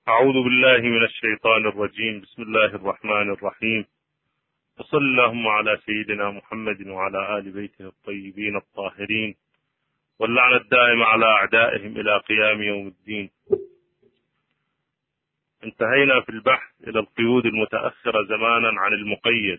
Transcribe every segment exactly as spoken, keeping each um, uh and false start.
أعوذ بالله من الشيطان الرجيم. بسم الله الرحمن الرحيم. وصل اللهم على سيدنا محمد وعلى آل بيته الطيبين الطاهرين، واللعنة الدائمة على أعدائهم إلى قيام يوم الدين. انتهينا في البحث إلى القيود المتأخرة زمانا عن المقيد.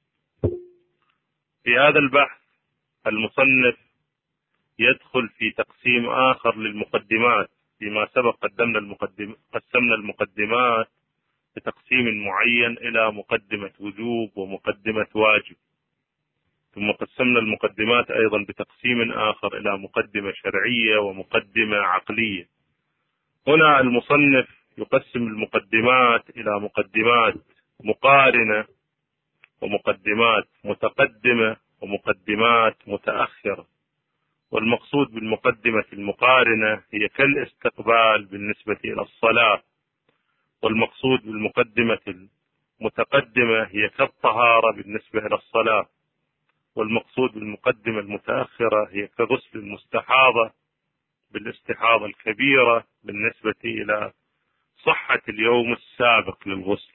في هذا البحث المصنف يدخل في تقسيم آخر للمقدمات. فيما سبق قدمنا المقدم قسمنا المقدمات بتقسيم معين إلى مقدمة وجوب ومقدمة واجب، ثم قسمنا المقدمات أيضا بتقسيم آخر إلى مقدمة شرعية ومقدمة عقلية. هنا المصنف يقسم المقدمات إلى مقدمات مقارنة ومقدمات متقدمة ومقدمات متأخرة. والمقصود بالمقدمة المقارنة هي كالاستقبال بالنسبة إلى الصلاة، والمقصود بالمقدمة المتقدمة هي كالطهارة بالنسبة إلى الصلاة، والمقصود بالمقدمة المتأخرة هي كغسل المستحاضة بالاستحاضة الكبيرة بالنسبة إلى صحة اليوم السابق للغسل.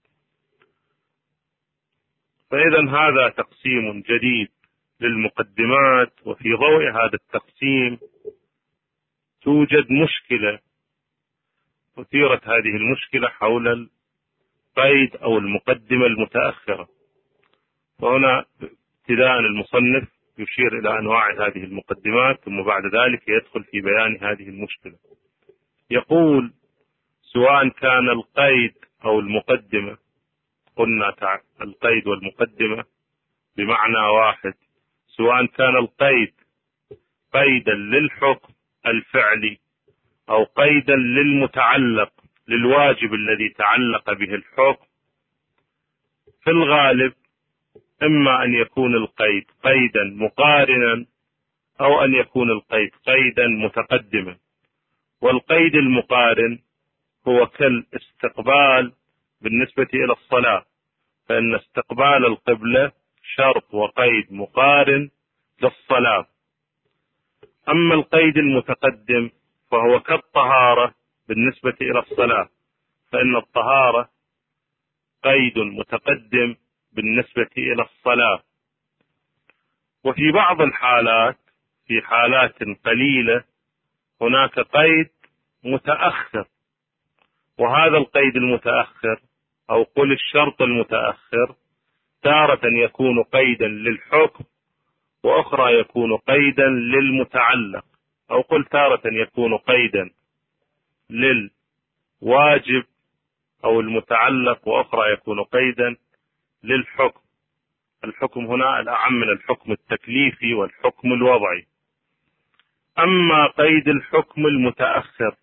فإذا هذا تقسيم جديد للمقدمات. وفي ضوء هذا التقسيم توجد مشكلة، أثيرت هذه المشكلة حول القيد أو المقدمة المتأخرة. وهنا ابتداء المصنف يشير إلى أنواع هذه المقدمات، ثم بعد ذلك يدخل في بيان هذه المشكلة. يقول: سواء كان القيد أو المقدمة، قلنا القيد والمقدمة بمعنى واحد، سواء كان القيد قيدا للحكم الفعلي أو قيدا للمتعلق للواجب الذي تعلق به الحكم، في الغالب إما أن يكون القيد قيدا مقارنا أو أن يكون القيد قيدا متقدما. والقيد المقارن هو كالاستقبال بالنسبة إلى الصلاة، فإن استقبال القبلة شرط وقيد مقارن للصلاة. أما القيد المتقدم فهو كالطهارة بالنسبة إلى الصلاة، فإن الطهارة قيد متقدم بالنسبة إلى الصلاة. وفي بعض الحالات، في حالات قليلة، هناك قيد متأخر، وهذا القيد المتأخر أو قل الشرط المتأخر تارة يكون قيدا للحكم، وأخرى يكون قيدا للمتعلق، أو قل تارة يكون قيدا للواجب أو المتعلق، وأخرى يكون قيدا للحكم. الحكم هنا الأعم من الحكم التكليفي والحكم الوضعي. أما قيد الحكم المتأخر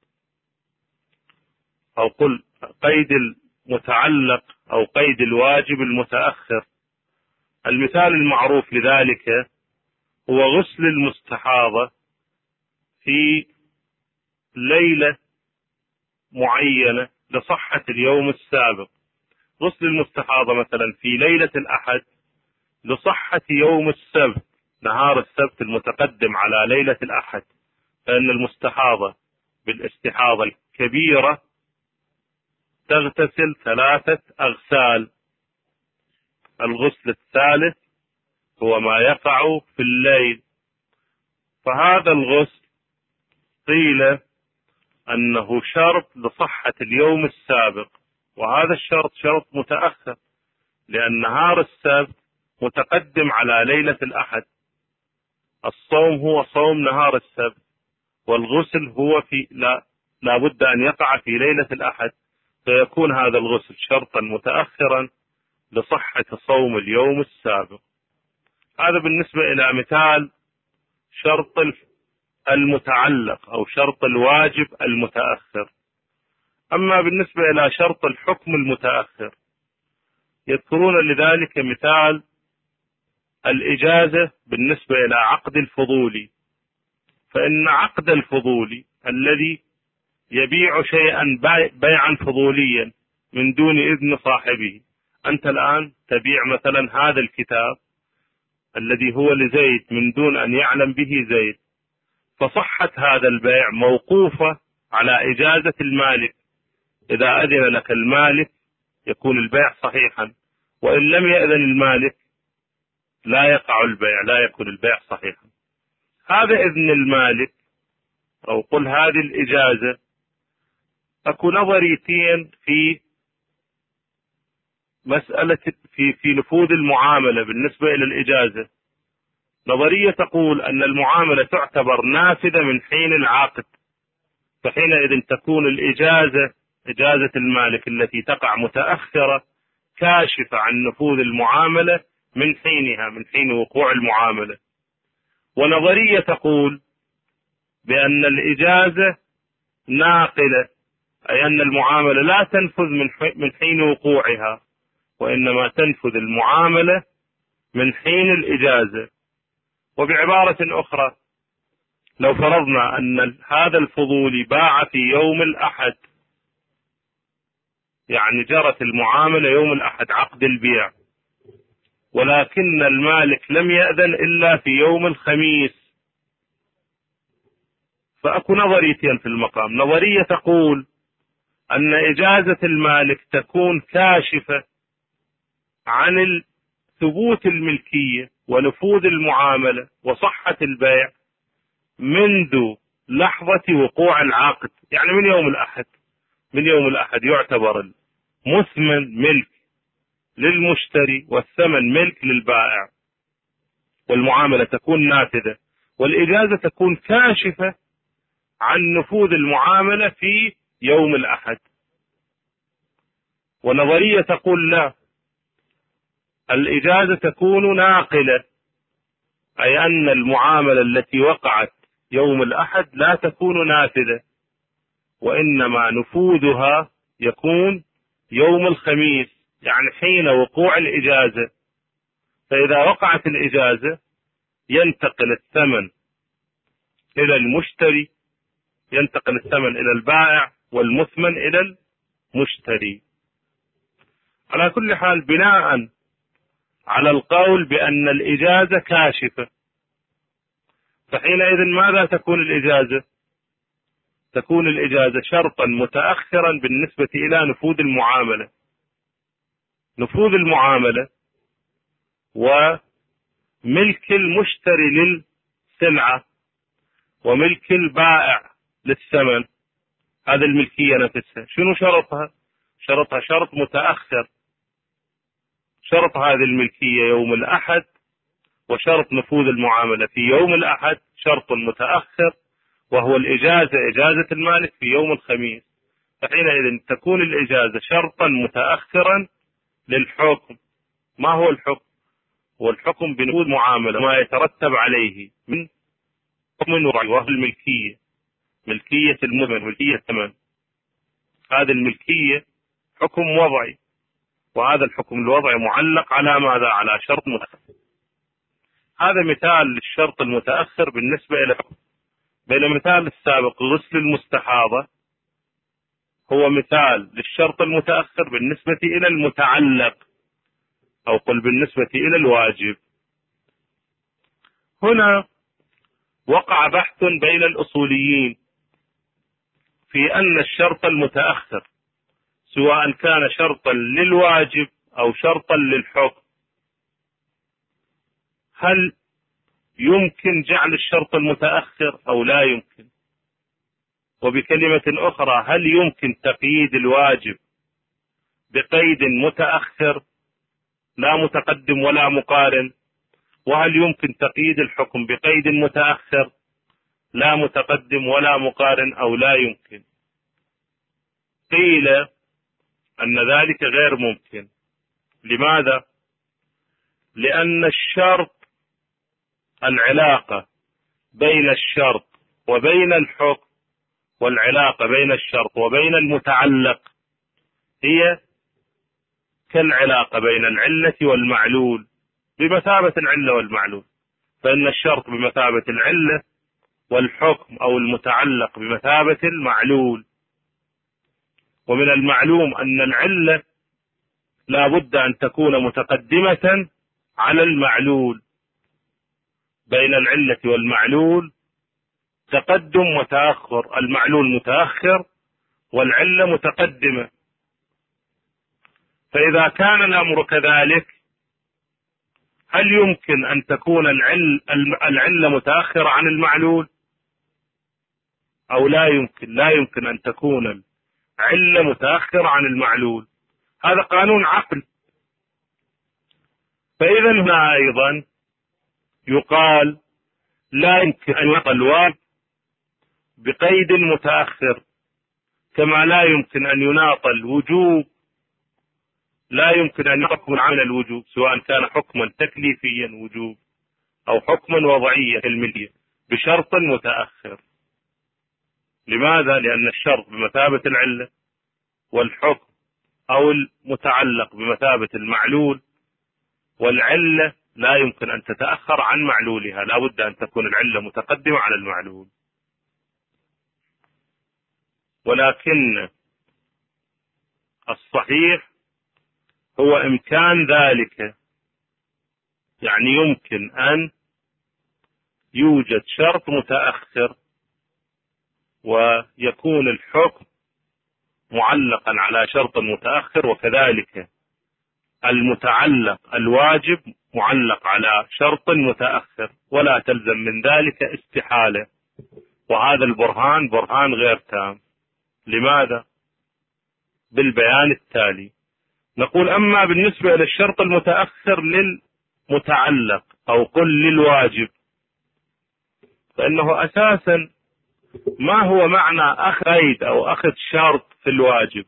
أو قل قيد المتعلق أو قيد الواجب المتأخر، المثال المعروف لذلك هو غسل المستحاضة في ليلة معينة لصحة اليوم السابق. غسل المستحاضة مثلا في ليلة الأحد لصحة يوم السبت، نهار السبت المتقدم على ليلة الأحد، فإن المستحاضة بالاستحاضة الكبيرة تغتسل ثلاثة أغسال. الغسل الثالث هو ما يقع في الليل، فهذا الغسل قيل أنه شرط لصحة اليوم السابق، وهذا الشرط شرط متأخر، لأن نهار السبت متقدم على ليلة الأحد. الصوم هو صوم نهار السبت، والغسل هو في لا لابد أن يقع في ليلة الأحد، فيكون هذا الغسل شرطا متأخرا لصحة صوم اليوم السابق. هذا بالنسبة إلى مثال شرط المتعلق أو شرط الواجب المتأخر. أما بالنسبة إلى شرط الحكم المتأخر، يذكرون لذلك مثال الإجازة بالنسبة إلى عقد الفضولي. فإن عقد الفضولي الذي يبيع شيئا بيعا فضوليا من دون إذن صاحبه، أنت الآن تبيع مثلا هذا الكتاب الذي هو لزيد من دون أن يعلم به زيد، فصحة هذا البيع موقوفة على إجازة المالك، إذا أذن لك المالك يكون البيع صحيحا، وإن لم يأذن المالك لا يقع البيع، لا يكون البيع صحيحا. هذا إذن المالك أو قل هذه الإجازة. أكو نظريتين في مسألة في في نفوذ المعاملة بالنسبة إلى الإجازة. نظرية تقول أن المعاملة تعتبر نافذة من حين العقد، فحينئذ تكون الإجازة إجازة المالك التي تقع متأخرة كاشفة عن نفوذ المعاملة من حينها، من حين وقوع المعاملة. ونظرية تقول بأن الإجازة ناقلة، أي أن المعاملة لا تنفذ من حين وقوعها، وإنما تنفذ المعاملة من حين الإجازة. وبعبارة أخرى، لو فرضنا أن هذا الفضولي باع في يوم الأحد، يعني جرت المعاملة يوم الأحد عقد البيع، ولكن المالك لم يأذن إلا في يوم الخميس، فأكو نظريتين في المقام. نظرية تقول أن إجازة المالك تكون كاشفة عن ثبوت الملكية ونفوذ المعاملة وصحة البيع منذ لحظة وقوع العقد، يعني من يوم الأحد. من يوم الأحد يعتبر المثمن ملك للمشتري والثمن ملك للبائع، والمعاملة تكون نافذة، والإجازة تكون كاشفة عن نفوذ المعاملة في يوم الأحد. ونظرية تقول لا، الإجازة تكون ناقلة، أي أن المعاملة التي وقعت يوم الأحد لا تكون نافذة، وإنما نفوذها يكون يوم الخميس، يعني حين وقوع الإجازة. فإذا وقعت الإجازة ينتقل الثمن إلى المشتري، ينتقل الثمن إلى البائع، والمثمن إلى المشتري. على كل حال، بناء على القول بأن الإجازة كاشفة، فحينئذ ماذا تكون الإجازة؟ تكون الإجازة شرطا متأخرا بالنسبة إلى نفوذ المعاملة. نفوذ المعاملة وملك المشتري للسلعة وملك البائع للثمن، هذه الملكية نفسها شنو شرطها؟ شرطها شرط متأخر. شرط هذه الملكية يوم الأحد، وشرط نفوذ المعاملة في يوم الأحد شرط متأخر، وهو الإجازة إجازة المالك في يوم الخميس. فحينئذ تكون الإجازة شرطا متأخرا للحكم. ما هو الحكم؟ هو الحكم بنفوذ معاملة ما يترتب عليه من حكم وضعي، وهو الملكية، ملكية المثمن، ملكية الثمن. هذه الملكية حكم وضعي، وهذا الحكم الوضعي معلق على ماذا؟ على شرط متأخر. هذا مثال للشرط المتأخر بالنسبة إلى الحكم. بين المثال السابق غسل المستحاضة هو مثال للشرط المتأخر بالنسبة إلى المتعلق، أو قل بالنسبة إلى الواجب. هنا وقع بحث بين الأصوليين في أن الشرط المتأخر سواء كان شرطا للواجب أو شرطا للحكم، هل يمكن جعل الشرط المتأخر أو لا يمكن؟ وبكلمة أخرى، هل يمكن تقييد الواجب بقيد متأخر لا متقدم ولا مقارن؟ وهل يمكن تقييد الحكم بقيد متأخر لا متقدم ولا مقارن أو لا يمكن؟ قيل أن ذلك غير ممكن. لماذا؟ لأن الشرط، العلاقة بين الشرط وبين الحكم، والعلاقة بين الشرط وبين المتعلق هي كالعلاقة بين العلة والمعلول، بمثابة العلة والمعلول. فإن الشرط بمثابة العلة، والحكم أو المتعلق بمثابة المعلول. ومن المعلوم أن العلة لا بد أن تكون متقدمة على المعلول. بين العلة والمعلول تقدم وتأخر، المعلول متأخر والعلة متقدمة. فإذا كان الأمر كذلك هل يمكن أن تكون العل العلة متأخرة عن المعلول أو لا يمكن؟ لا يمكن أن تكون العلة متأخرة عن المعلول، هذا قانون عقل. فإذا هنا أيضا يقال لا يمكن أن يقل الواجب بقيد متأخر، كما لا يمكن أن يناط الوجوب، لا يمكن أن يحكم عمل الوجوب سواء كان حكما تكليفيا وجوب أو حكما وضعيا علميا بشرط متأخر. لماذا؟ لأن الشرط بمثابة العلة، والحكم أو المتعلق بمثابة المعلول، والعلة لا يمكن أن تتأخر عن معلولها، لا بد أن تكون العلة متقدمة على المعلول. ولكن الصحيح هو إمكان ذلك، يعني يمكن أن يوجد شرط متأخر ويكون الحكم معلقا على شرط متأخر، وكذلك المتعلق الواجب معلق على شرط متأخر، ولا تلزم من ذلك استحالة. وهذا البرهان برهان غير تام. لماذا؟ بالبيان التالي. نقول أما بالنسبة للشرط المتأخر للمتعلق أو قل للواجب، فإنه أساسا ما هو معنى أخذ قيد أو أخذ شرط في الواجب؟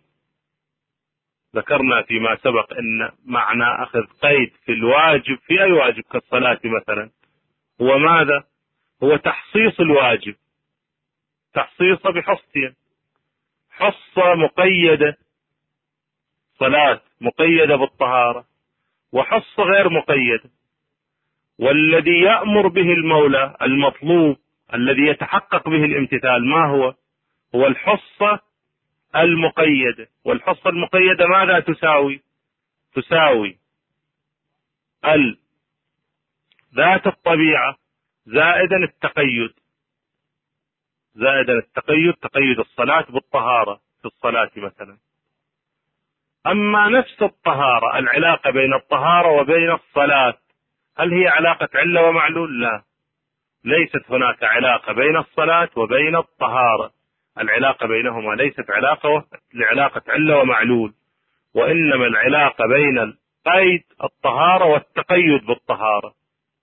ذكرنا فيما سبق أن معنى أخذ قيد في الواجب في أي واجب كالصلاة مثلا هو ماذا؟ هو تحصيص الواجب، تحصيص بحصتين، حصة مقيدة صلاة مقيدة بالطهارة، وحصة غير مقيدة. والذي يأمر به المولى المطلوب الذي يتحقق به الامتثال ما هو؟ هو الحصة المقيدة. والحصة المقيدة ماذا تساوي؟ تساوي ال ذات الطبيعة زائدا التقيد، زائدا التقيد، تقيد الصلاة بالطهارة في الصلاة مثلا. أما نفس الطهارة، العلاقة بين الطهارة وبين الصلاة هل هي علاقة علة ومعلول؟ لا، ليست هناك علاقة بين الصلاة وبين الطهارة، العلاقة بينهما ليست علاقة لعلاقة علة ومعلول، وإنما العلاقة بين القيد الطهارة والتقيد بالطهارة.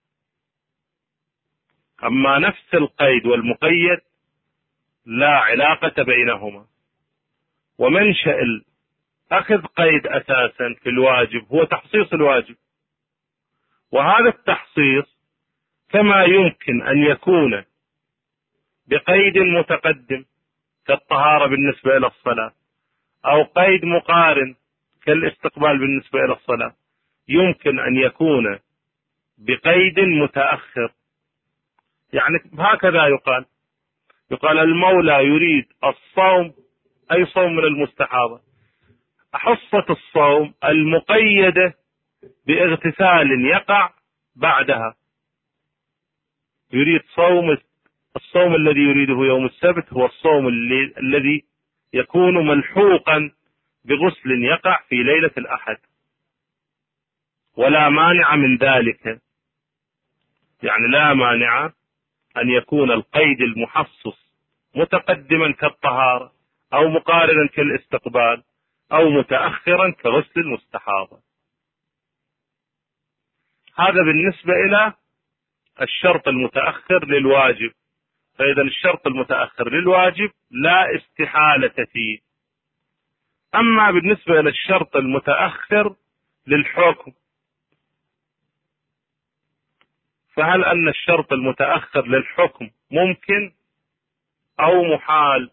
أما نفس القيد والمقيد لا علاقة بينهما. ومنشأ أخذ قيد أساسا في الواجب هو تحصيص الواجب، وهذا التحصيص كما يمكن أن يكون بقيد متقدم كالطهارة بالنسبة إلى الصلاة، أو قيد مقارن كالاستقبال بالنسبة إلى الصلاة، يمكن أن يكون بقيد متأخر. يعني هكذا يقال يقال المولى يريد الصوم، أي صوم من المستحاضة، حصة الصوم المقيدة باغتسال يقع بعدها، يريد صوم الصوم الذي يريده يوم السبت هو الصوم الذي يكون ملحوقا بغسل يقع في ليلة الأحد، ولا مانع من ذلك. يعني لا مانع أن يكون القيد المحصص متقدما كالطهارة، أو مقارنا كالاستقبال، أو متأخرا كغسل المستحاضة. هذا بالنسبة إلى الشرط المتأخر للواجب. فإذا الشرط المتأخر للواجب لا استحالة فيه. أما بالنسبة إلى الشرط المتأخر للحكم، فهل أن الشرط المتأخر للحكم ممكن أو محال؟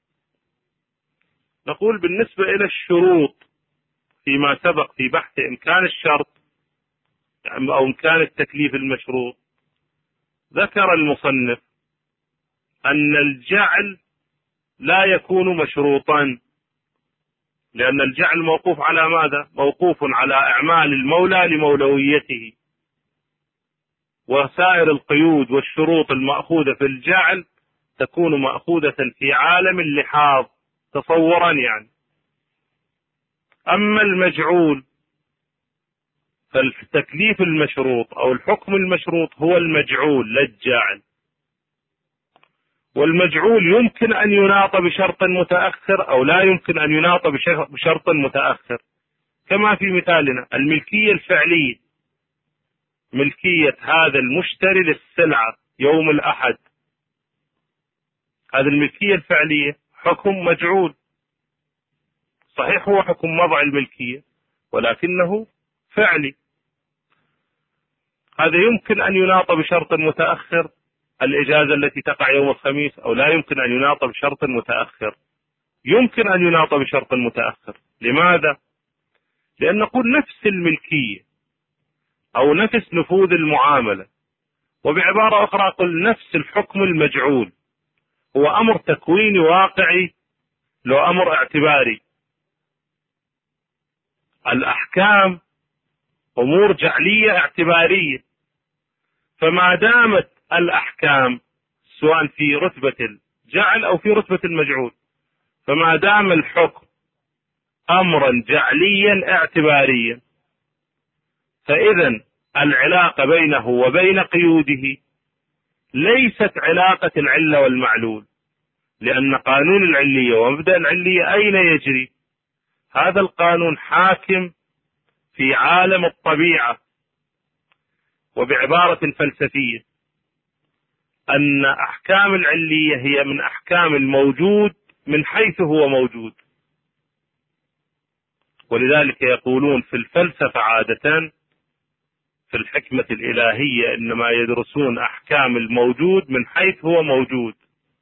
نقول بالنسبة إلى الشروط فيما سبق في بحث إمكان الشرط أو إمكان التكليف المشروط، ذكر المصنف أن الجعل لا يكون مشروطا، لأن الجعل موقوف على ماذا؟ موقوف على أعمال المولى لمولويته، وسائر القيود والشروط المأخوذة في الجعل تكون مأخوذة في عالم اللحاظ تصورا يعني. أما المجعول فالتكليف المشروط أو الحكم المشروط هو المجعول لا الجاعل. والمجعول يمكن أن يناط بشرط متأخر أو لا يمكن أن يناط بشرط متأخر، كما في مثالنا الملكية الفعلية، ملكية هذا المشتري للسلعة يوم الأحد، هذه الملكية الفعلية حكم مجعول، صحيح هو حكم وضع الملكية ولكنه فعلي. هذا يمكن أن يناط بشرط متأخر، الإجازة التي تقع يوم الخميس، أو لا يمكن أن يناط بشرط متأخر. يمكن أن يناط بشرط متأخر. لماذا؟ لأن نقول نفس الملكية أو نفس نفوذ المعاملة، وبعبارة أخرى قل نفس الحكم المجعول هو أمر تكويني واقعي لو أمر اعتباري. الأحكام أمور جعلية اعتبارية، فما دامت الأحكام سواء في رتبة الجعل أو في رتبة المجعول، فما دام الحكم أمرا جعليا اعتباريا، فإذا العلاقة بينه وبين قيوده ليست علاقة العلة والمعلول، لأن قانون العلية ومبدأ العلية أين يجري؟ هذا القانون حاكم في عالم الطبيعة. وبعبارة فلسفية أن أحكام العلية هي من أحكام الموجود من حيث هو موجود. ولذلك يقولون في الفلسفة عادة في الحكمة الإلهية إنما يدرسون أحكام الموجود من حيث هو موجود.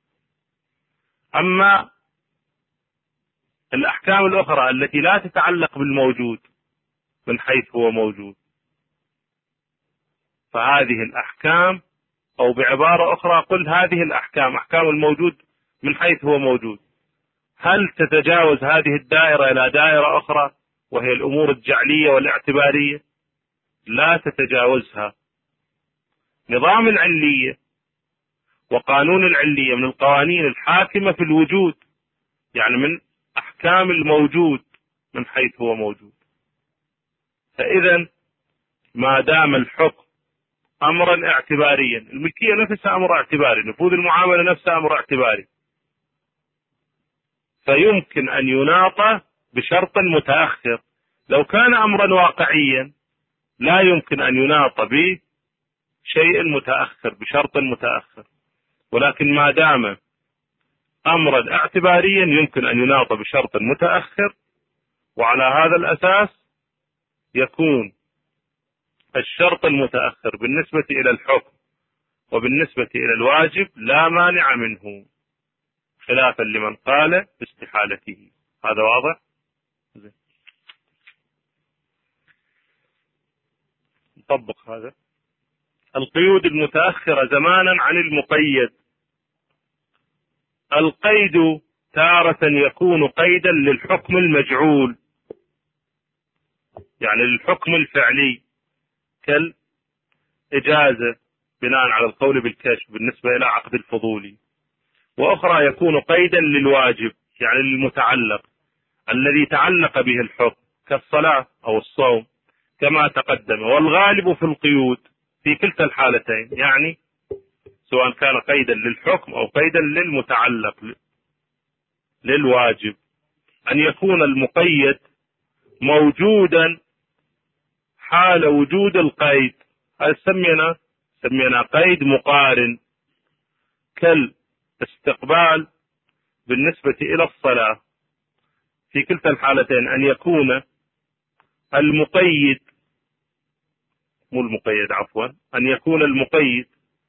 أما الأحكام الأخرى التي لا تتعلق بالموجود من حيث هو موجود، فهذه الأحكام، أو بعبارة أخرى قل هذه الأحكام أحكام الموجود من حيث هو موجود، هل تتجاوز هذه الدائرة إلى دائرة أخرى وهي الأمور الجعلية والاعتبارية؟ لا تتجاوزها. نظام العلية وقانون العلية من القوانين الحاكمة في الوجود، يعني من أحكام الموجود من حيث هو موجود. فإذا ما دام الحكم أمرا اعتباريا، الملكية نفسها أمر اعتباري، نفوذ المعاملة نفسها أمر اعتباري، فيمكن أن يناط بشرط متأخر. لو كان أمرا واقعيا لا يمكن أن يناط بشيء متأخر بشرط متأخر، ولكن ما دام أمرا اعتباريا يمكن أن يناط بشرط متأخر، وعلى هذا الأساس يكون الشرط المتأخر بالنسبة إلى الحكم وبالنسبة إلى الواجب لا مانع منه، خلافا لمن قال باستحالته. هذا واضح؟ نطبق هذا. القيود المتأخرة زمانا عن المقيد. القيد تارة يكون قيدا للحكم المجعول، يعني للحكم الفعلي كالإجازة بناء على القول بالكشف بالنسبة إلى عقد الفضولي، وأخرى يكون قيدا للواجب يعني للمتعلق الذي تعلق به الحكم كالصلاة أو الصوم كما تقدم. والغالب في القيود في كلتا الحالتين، يعني سواء كان قيدا للحكم أو قيدا للمتعلق للواجب، أن يكون المقيد موجودا حال وجود القيد. هذا سمينا سمينا قيد مقارن، كالاستقبال بالنسبة إلى الصلاة. في كلتا الحالتين أن يكون المقيد مو المقيد عفوا أن يكون المقيد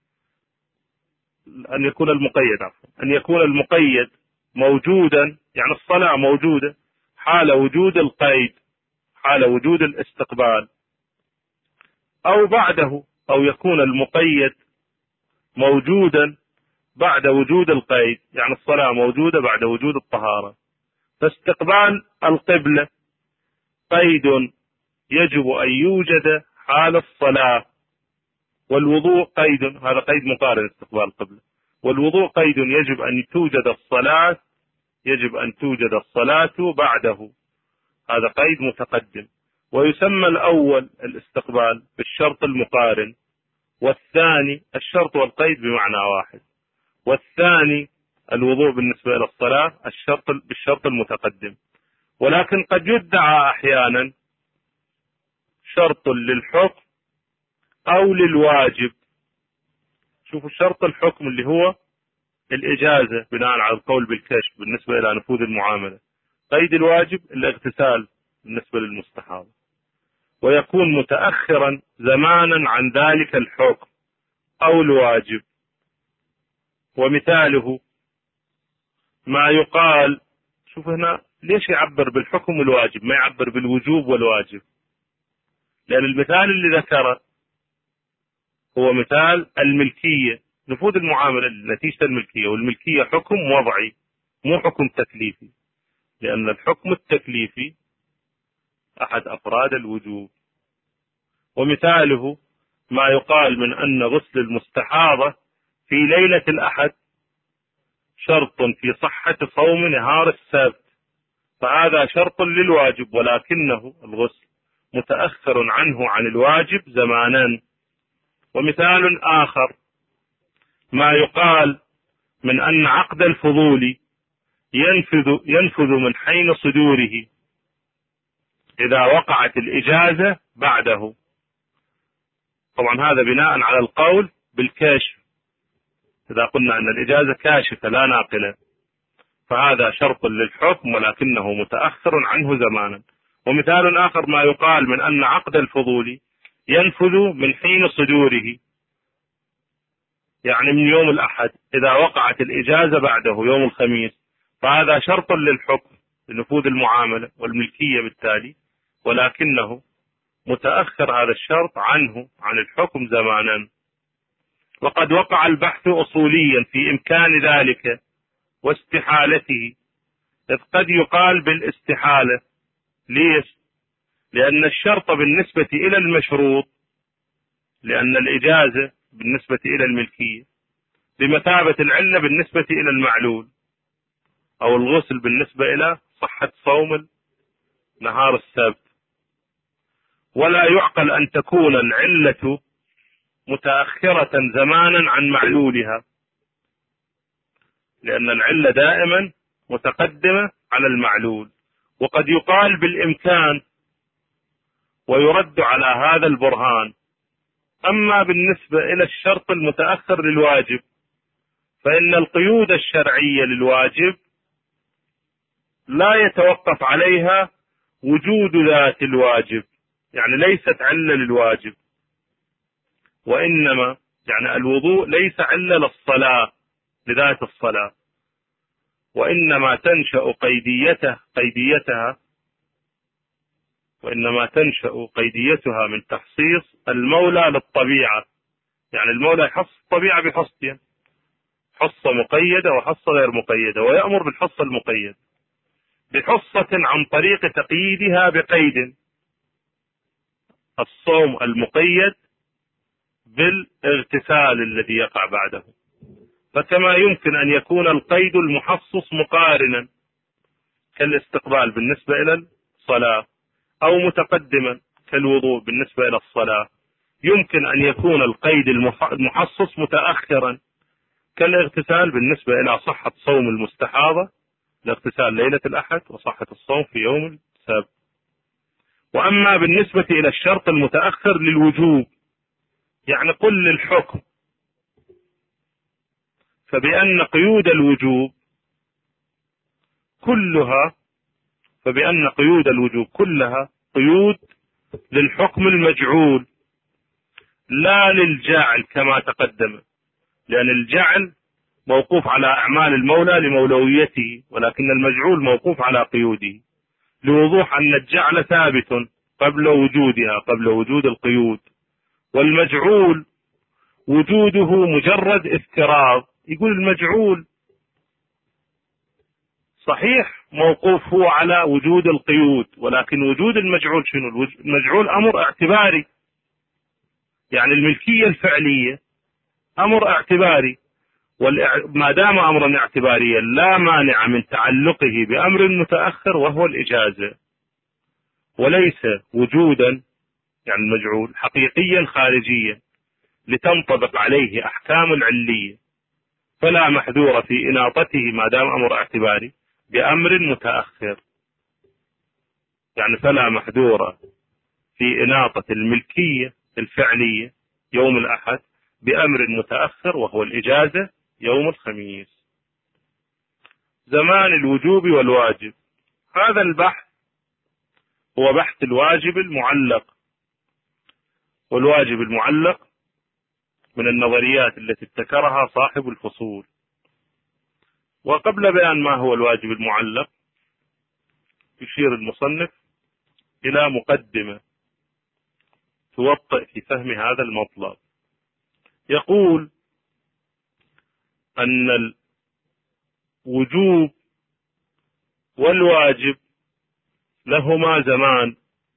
أن يكون المقيد عفوا أن يكون المقيد موجودا، يعني الصلاة موجودة حال وجود القيد، حال وجود الاستقبال، أو بعده، أو يكون المقيد موجودا بعد وجود القيد، يعني الصلاة موجودة بعد وجود الطهارة. فاستقبال القبلة قيد يجب أن يوجد حال الصلاة، والوضوء قيد، هذا قيد مقارن استقبال القبلة، والوضوء قيد يجب أن توجد الصلاة يجب أن توجد الصلاة بعده، هذا قيد متقدم. ويسمى الأول الاستقبال بالشرط المقارن، والثاني الشرط والقيد بمعنى واحد، والثاني الوضوء بالنسبة إلى الصلاة الشرط بالشرط المتقدم. ولكن قد يدعى أحيانا شرط للحكم أو للواجب. شوفوا شرط الحكم اللي هو الإجازة بناء على القول بالكشف بالنسبة إلى نفوذ المعاملة، قيد الواجب الاغتسال بالنسبة للمستحاضة، ويكون متأخرا زمانا عن ذلك الحكم أو الواجب. ومثاله ما يقال، شوف هنا ليش يعبر بالحكم والواجب ما يعبر بالوجوب والواجب؟ لأن المثال اللي ذكره هو مثال الملكية، نفوذ المعاملة نتيجة الملكية، والملكية حكم وضعي مو حكم تكليفي، لأن الحكم التكليفي أحد أفراد الوجوب. ومثاله ما يقال من أن غسل المستحاضة في ليلة الأحد شرط في صحة صوم نهار السبت، فهذا شرط للواجب ولكنه الغسل متأخر عنه عن الواجب زمانا. ومثال آخر ما يقال من أن عقد الفضول ينفذ, ينفذ من حين صدوره إذا وقعت الإجازة بعده. طبعا هذا بناء على القول بالكاشف، إذا قلنا أن الإجازة كاشفة لا ناقلة فهذا شرط للحكم ولكنه متأخر عنه زمانا. ومثال آخر ما يقال من أن عقد الفضول ينفذ من حين صدوره، يعني من يوم الأحد إذا وقعت الإجازة بعده يوم الخميس، فهذا شرط للحكم لنفوذ المعاملة والملكية بالتالي، ولكنه متأخر هذا الشرط عنه عن الحكم زمانا. وقد وقع البحث أصوليا في إمكان ذلك واستحالته، إذ قد يقال بالاستحالة. ليش؟ لأن الشرط بالنسبة إلى المشروط، لأن الإجازة بالنسبة إلى الملكية بمثابة العلة بالنسبة إلى المعلول، أو الغسل بالنسبة إلى صحة صوم نهار السبت. ولا يعقل أن تكون العلة متأخرة زمانا عن معلولها، لأن العلة دائما متقدمة على المعلول. وقد يقال بالإمكان ويرد على هذا البرهان. أما بالنسبة إلى الشرط المتأخر للواجب فإن القيود الشرعية للواجب لا يتوقف عليها وجود ذات الواجب، يعني ليست علة للواجب، وإنما يعني الوضوء ليس علة للصلاة لذات الصلاة، وإنما تنشأ قيديته قيديتها وإنما تنشأ قيديتها من تخصيص المولى للطبيعة. يعني المولى يحص الطبيعة بحصتين، حصة مقيدة وحصة غير مقيدة، ويأمر بالحصة المقيدة بحصة عن طريق تقييدها بقيد، الصوم المقيد بالاغتسال الذي يقع بعده. فكما يمكن أن يكون القيد المحصص مقارنا كالاستقبال بالنسبة إلى الصلاة، أو متقدما كالوضوء بالنسبة إلى الصلاة، يمكن أن يكون القيد المحصص متأخرا كالاغتسال بالنسبة إلى صحة صوم المستحاضة، الاغتسال ليلة الأحد، وصحة الصوم في يوم السبت. وأما بالنسبة إلى الشرط المتأخر للوجوب، يعني قل للحكم، فبأن قيود الوجوب كلها فبأن قيود الوجوب كلها قيود للحكم المجعول لا للجاعل كما تقدم، لأن الجعل موقوف على أعمال المولى لمولويته، ولكن المجعول موقوف على قيوده، لوضوح أن الجعل ثابت قبل وجودها قبل وجود القيود، والمجعول وجوده مجرد افتراض. يقول المجعول صحيح موقوف هو على وجود القيود، ولكن وجود المجعول شنو؟ المجعول أمر اعتباري، يعني الملكية الفعلية أمر اعتباري، وما دام أمرا اعتباريا لا مانع من تعلقه بأمر متأخر وهو الإجازة، وليس وجودا يعني المجعول حقيقيا خارجيا لتنطبق عليه أحكام العلية، فلا محذور في إناطته ما دام أمر اعتباري بأمر متأخر. يعني فلا محذور في إناطة الملكية الفعلية يوم الأحد بأمر متأخر وهو الإجازة يوم الخميس. زمان الوجوب والواجب، هذا البحث هو بحث الواجب المعلق، والواجب المعلق من النظريات التي ابتكرها صاحب الفصول. وقبل بيان ما هو الواجب المعلق يشير المصنف إلى مقدمة توطئ في فهم هذا المطلب. يقول أن الوجوب والواجب لهما زمان،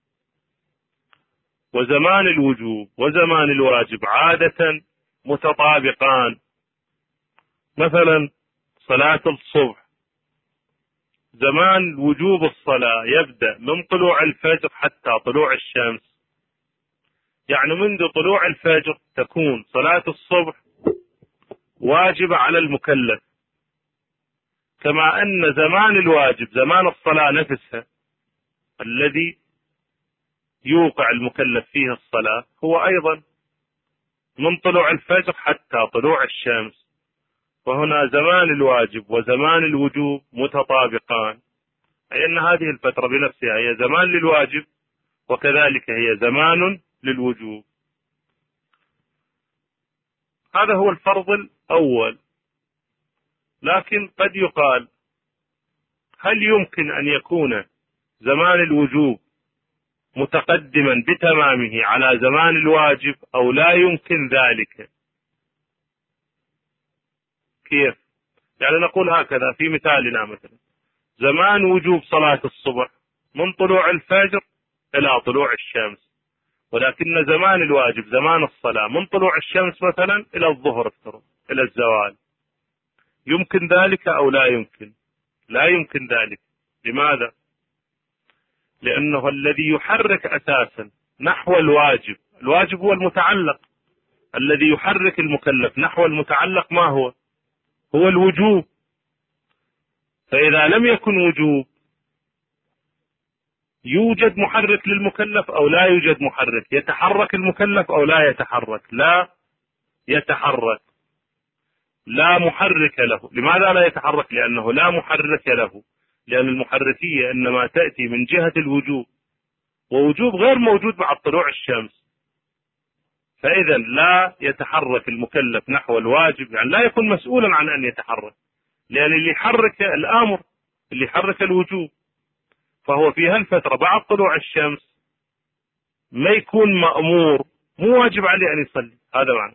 وزمان الوجوب وزمان الواجب عادة متطابقان. مثلا صلاة الصبح، زمان وجوب الصلاة يبدأ من طلوع الفجر حتى طلوع الشمس، يعني منذ طلوع الفجر تكون صلاة الصبح واجبة على المكلف، كما أن زمان الواجب زمان الصلاة نفسها الذي يوقع المكلف فيه الصلاة هو أيضا من طلوع الفجر حتى طلوع الشمس. وهنا زمان الواجب وزمان الوجوب متطابقان، أي أن هذه الفترة بنفسها هي زمان للواجب وكذلك هي زمان للوجوب. هذا هو الفرض الأول. لكن قد يقال هل يمكن أن يكون زمان الوجوب متقدما بتمامه على زمان الواجب أو لا يمكن ذلك؟ كيف؟ يعني نقول هكذا في مثالنا، مثلا زمان وجوب صلاة الصبح من طلوع الفجر إلى طلوع الشمس، ولكن زمان الواجب زمان الصلاة من طلوع الشمس مثلا إلى الظهر افترض إلى الزوال. يمكن ذلك أو لا يمكن؟ لا يمكن ذلك. لماذا؟ لأنه الذي يحرك أساسا نحو الواجب، الواجب هو المتعلق، الذي يحرك المكلف نحو المتعلق ما هو؟ هو الوجوب. فإذا لم يكن وجوب يوجد محرك للمكلف أو لا يوجد محرك؟ يتحرك المكلف أو لا يتحرك؟ لا يتحرك، لا محرك له. لماذا لا يتحرك؟ لأنه لا محرك له، لأن المحركية إنما تأتي من جهة الوجوب، ووجوب غير موجود بعد طلوع الشمس. فإذا لا يتحرك المكلف نحو الواجب، يعني لا يكون مسؤولا عن أن يتحرك، لأن اللي يحرك الأمر اللي يحرك الوجوب، فهو في هالفترة بعد طلوع الشمس ما يكون مأمور، مو واجب عليه أن يصلي. هذا معنى.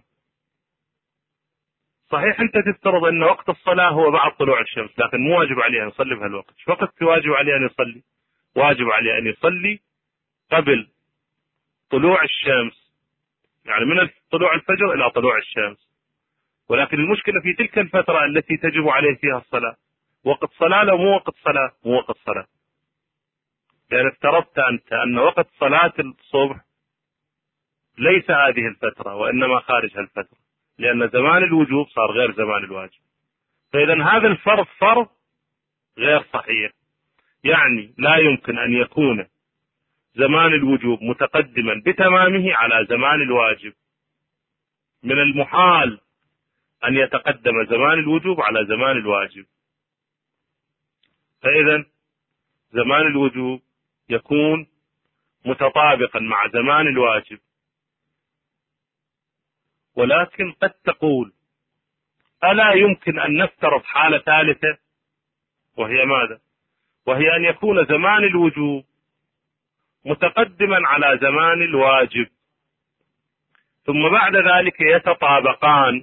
صحيح أنت تفترض أن وقت الصلاة هو بعد طلوع الشمس، لكن مو واجب عليه أن يصلي بهالوقت. شو وقت واجب عليه أن يصلي؟ واجب عليه أن يصلي قبل طلوع الشمس، يعني من طلوع الفجر إلى طلوع الشمس. ولكن المشكلة في تلك الفترة التي تجب عليه فيها الصلاة، وقت صلاة لو مو وقت صلاة؟ مو وقت صلاة، لأن افترضت أنت أن وقت صلاة الصبح ليس هذه الفترة وإنما خارج هالفترة، لأن زمان الوجوب صار غير زمان الواجب. فإذا هذا الفرض فرض غير صحيح. يعني لا يمكن أن يكون زمان الوجوب متقدما بتمامه على زمان الواجب. من المحال أن يتقدم زمان الوجوب على زمان الواجب. فإذا زمان الوجوب يكون متطابقا مع زمان الواجب. ولكن قد تقول ألا يمكن أن نفترض حالة ثالثة، وهي ماذا؟ وهي أن يكون زمان الوجوب متقدما على زمان الواجب، ثم بعد ذلك يتطابقان.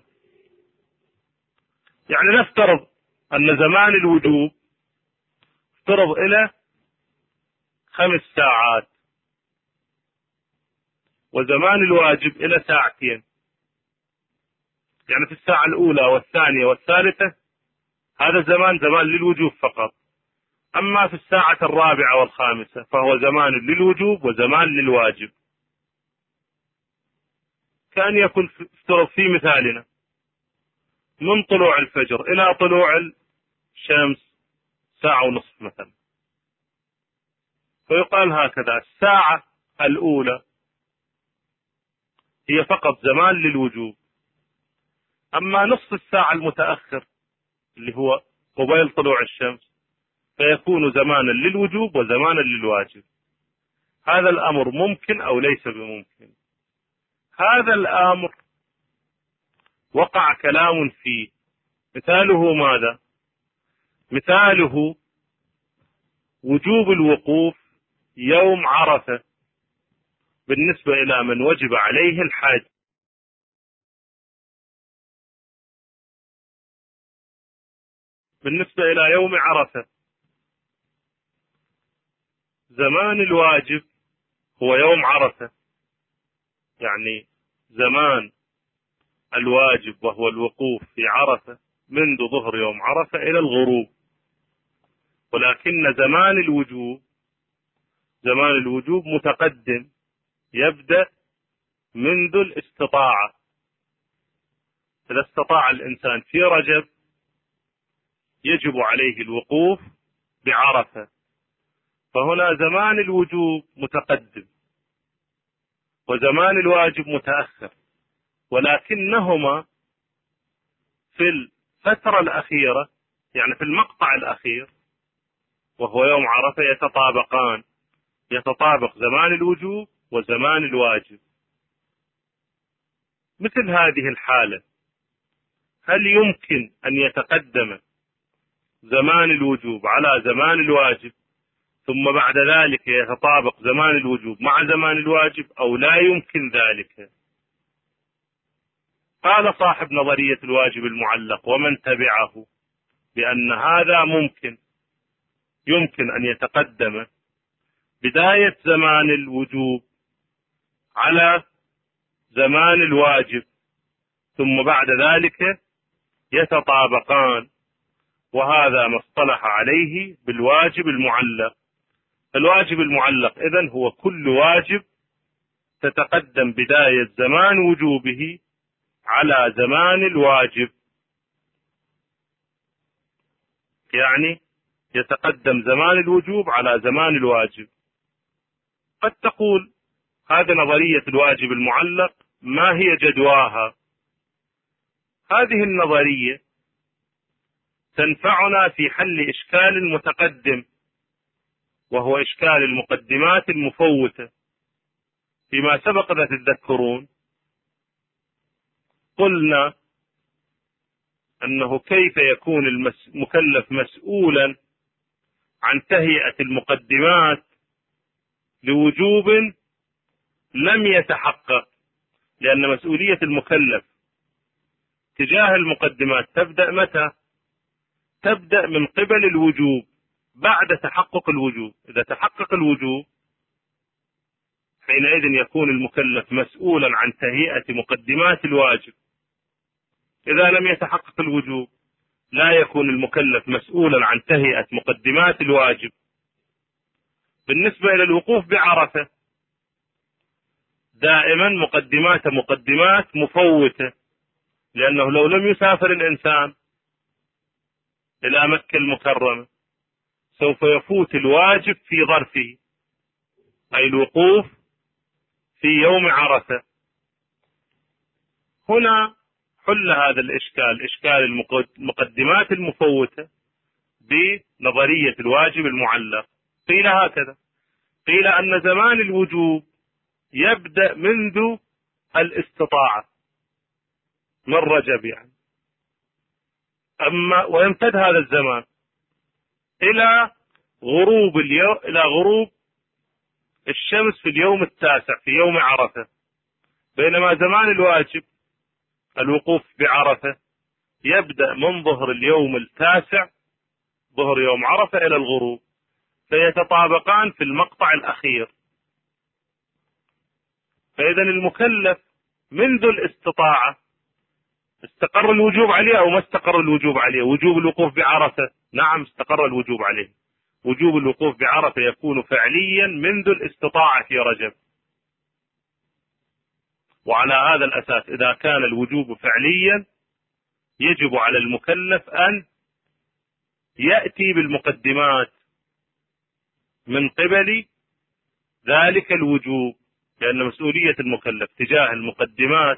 يعني نفترض أن زمان الوجوب افترض إلى خمس ساعات، وزمان الواجب إلى ساعتين. يعني في الساعة الأولى والثانية والثالثة هذا الزمان زمان للوجوب فقط. أما في الساعة الرابعة والخامسة فهو زمان للوجوب وزمان للواجب. كأن يكون افترض في مثالنا من طلوع الفجر إلى طلوع الشمس ساعة ونصف مثلا، فيقال هكذا: الساعة الأولى هي فقط زمان للوجوب، أما نصف الساعة المتأخر اللي هو قبيل طلوع الشمس فيكون زمانا للوجوب وزمانا للواجب. هذا الأمر ممكن أو ليس بممكن؟ هذا الأمر وقع كلام فيه. مثاله ماذا؟ مثاله وجوب الوقوف يوم عرفة بالنسبة إلى من وجب عليه الحج. بالنسبة إلى يوم عرفة زمان الواجب هو يوم عرفة، يعني زمان الواجب وهو الوقوف في عرفة منذ ظهر يوم عرفة إلى الغروب، ولكن زمان الوجوب زمان الوجوب متقدم، يبدأ منذ الاستطاعة. إذا استطاع الإنسان في رجب يجب عليه الوقوف بعرفة، فهنا زمان الوجوب متقدم وزمان الواجب متأخر، ولكنهما في الفترة الأخيرة يعني في المقطع الأخير وهو يوم عرفة يتطابقان، يتطابق زمان الوجوب وزمان الواجب. مثل هذه الحالة هل يمكن أن يتقدم زمان الوجوب على زمان الواجب ثم بعد ذلك يتطابق زمان الوجوب مع زمان الواجب أو لا يمكن ذلك؟ قال صاحب نظرية الواجب المعلق ومن تبعه بأن هذا ممكن، يمكن أن يتقدم بداية زمان الوجوب على زمان الواجب ثم بعد ذلك يتطابقان، وهذا ما اصطلح عليه بالواجب المعلق. الواجب المعلق إذن هو كل واجب تتقدم بداية زمان وجوبه على زمان الواجب، يعني يتقدم زمان الوجوب على زمان الواجب. قد تقول هذه نظرية الواجب المعلق ما هي جدواها؟ هذه النظرية تنفعنا في حل إشكال متقدم وهو إشكال المقدمات المفوتة. فيما سبق إذا تتذكرون قلنا أنه كيف يكون المكلف مسؤولا عن تهيئة المقدمات لوجوب لم يتحقق، لأن مسؤولية المكلف تجاه المقدمات تبدأ متى؟ تبدأ من قبل الوجوب بعد تحقق الوجوب. إذا تحقق الوجوب حينئذ يكون المكلف مسؤولا عن تهيئة مقدمات الواجب. إذا لم يتحقق الوجوب لا يكون المكلف مسؤولا عن تهيئة مقدمات الواجب. بالنسبة إلى الوقوف بعرفة دائما مقدمات مقدمات مفوتة، لأنه لو لم يسافر الإنسان إلى مكة المكرمة سوف يفوت الواجب في ظرفه، أي الوقوف في يوم عرفة. هنا حل هذا الإشكال، إشكال المقدمات المفوتة بنظرية الواجب المعلق. قيل هكذا، قيل أن زمان الوجوب يبدأ منذ الاستطاعة من رجب يعني، أما ويمتد هذا الزمان إلى غروب اليوم إلى غروب الشمس في اليوم التاسع في يوم عرفة، بينما زمان الواجب الوقوف بعرفة يبدأ من ظهر اليوم التاسع ظهر يوم عرفة إلى الغروب، فيتطابقان في المقطع الأخير. فإذا المكلف منذ الاستطاعة استقر الوجوب عليه أو ما استقر الوجوب عليه؟ وجوب الوقوف بعرفة، نعم استقر الوجوب عليه. وجوب الوقوف بعرفة يكون فعليا منذ الاستطاعة في رجب. وعلى هذا الأساس إذا كان الوجوب فعليا يجب على المكلف أن يأتي بالمقدمات من قبل ذلك الوجوب، لأن مسؤولية المكلف تجاه المقدمات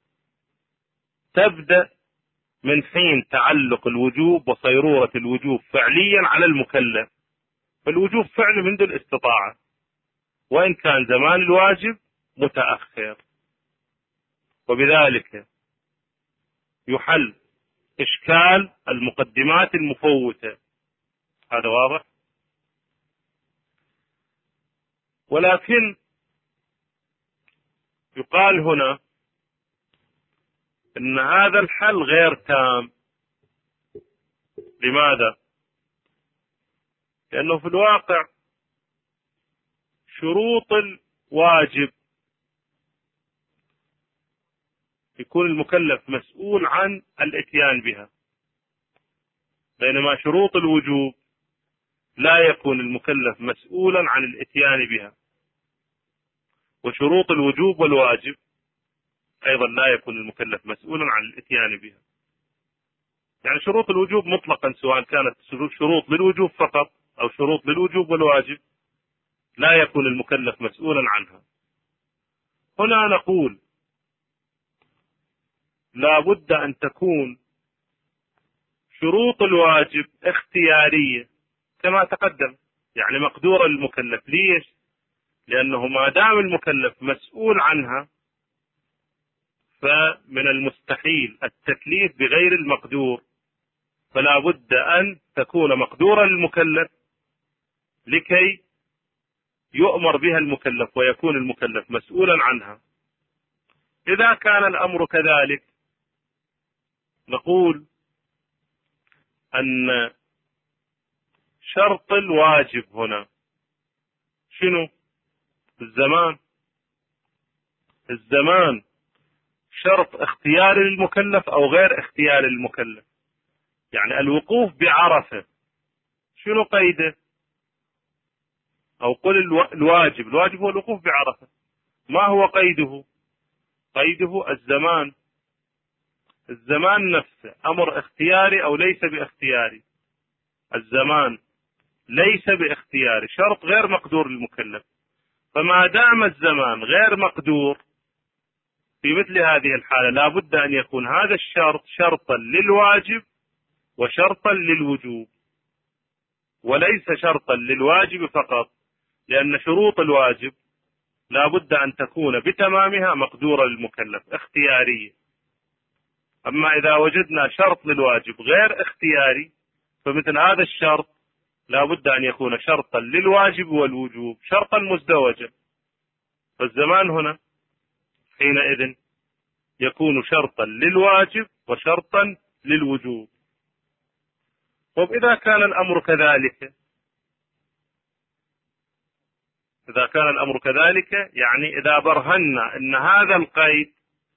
تبدأ من حين تعلق الوجوب وصيرورة الوجوب فعليا على المكلف. فالوجوب فعل منذ الاستطاعة، وإن كان زمان الواجب متأخر، وبذلك يحل إشكال المقدمات المفوتة. هذا واضح؟ ولكن يقال هنا إن هذا الحل غير تام. لماذا؟ لأنه في الواقع شروط الواجب يكون المكلف مسؤول عن الاتيان بها، بينما شروط الوجوب لا يكون المكلف مسؤولا عن الاتيان بها. وشروط الوجوب والواجب أيضا لا يكون المكلف مسؤولا عن الاتيان بها. يعني شروط الوجوب مطلقا سواء كانت شروط للوجوب فقط أو شروط للوجوب والواجب لا يكون المكلف مسؤولا عنها. هنا نقول لا بد أن تكون شروط الواجب اختيارية كما تقدم، يعني مقدور المكلف. ليش؟ لأنه ما دام المكلف مسؤول عنها فمن المستحيل التكليف بغير المقدور، فلا بد أن تكون مقدورا للمكلف لكي يؤمر بها المكلف ويكون المكلف مسؤولا عنها. إذا كان الأمر كذلك نقول أن شرط الواجب هنا شنو؟ الزمان. الزمان شرط اختيار للمكلف أو غير اختيار للمكلف. يعني الوقوف بعرفة شنو قيده؟ أو قل الواجب، الواجب هو الوقوف بعرفة. ما هو قيده؟ قيده الزمان. الزمان نفسه أمر اختياري أو ليس باختياري؟ الزمان ليس باختياري، شرط غير مقدور للمكلف. فما دام الزمان غير مقدور في مثل هذه الحالة لا بد أن يكون هذا الشرط شرطا للواجب وشرطا للوجوب، وليس شرطا للواجب فقط، لأن شروط الواجب لا بد أن تكون بتمامها مقدورة للمكلف اختيارية. أما إذا وجدنا شرط للواجب غير اختياري فمثل هذا الشرط لا بد أن يكون شرطا للواجب والوجوب، شرطا مزدوجا. فالزمان هنا حينئذ يكون شرطا للواجب وشرطا للوجوب. طب إذا كان الأمر كذلك، إذا كان الأمر كذلك يعني إذا برهنا أن هذا القيد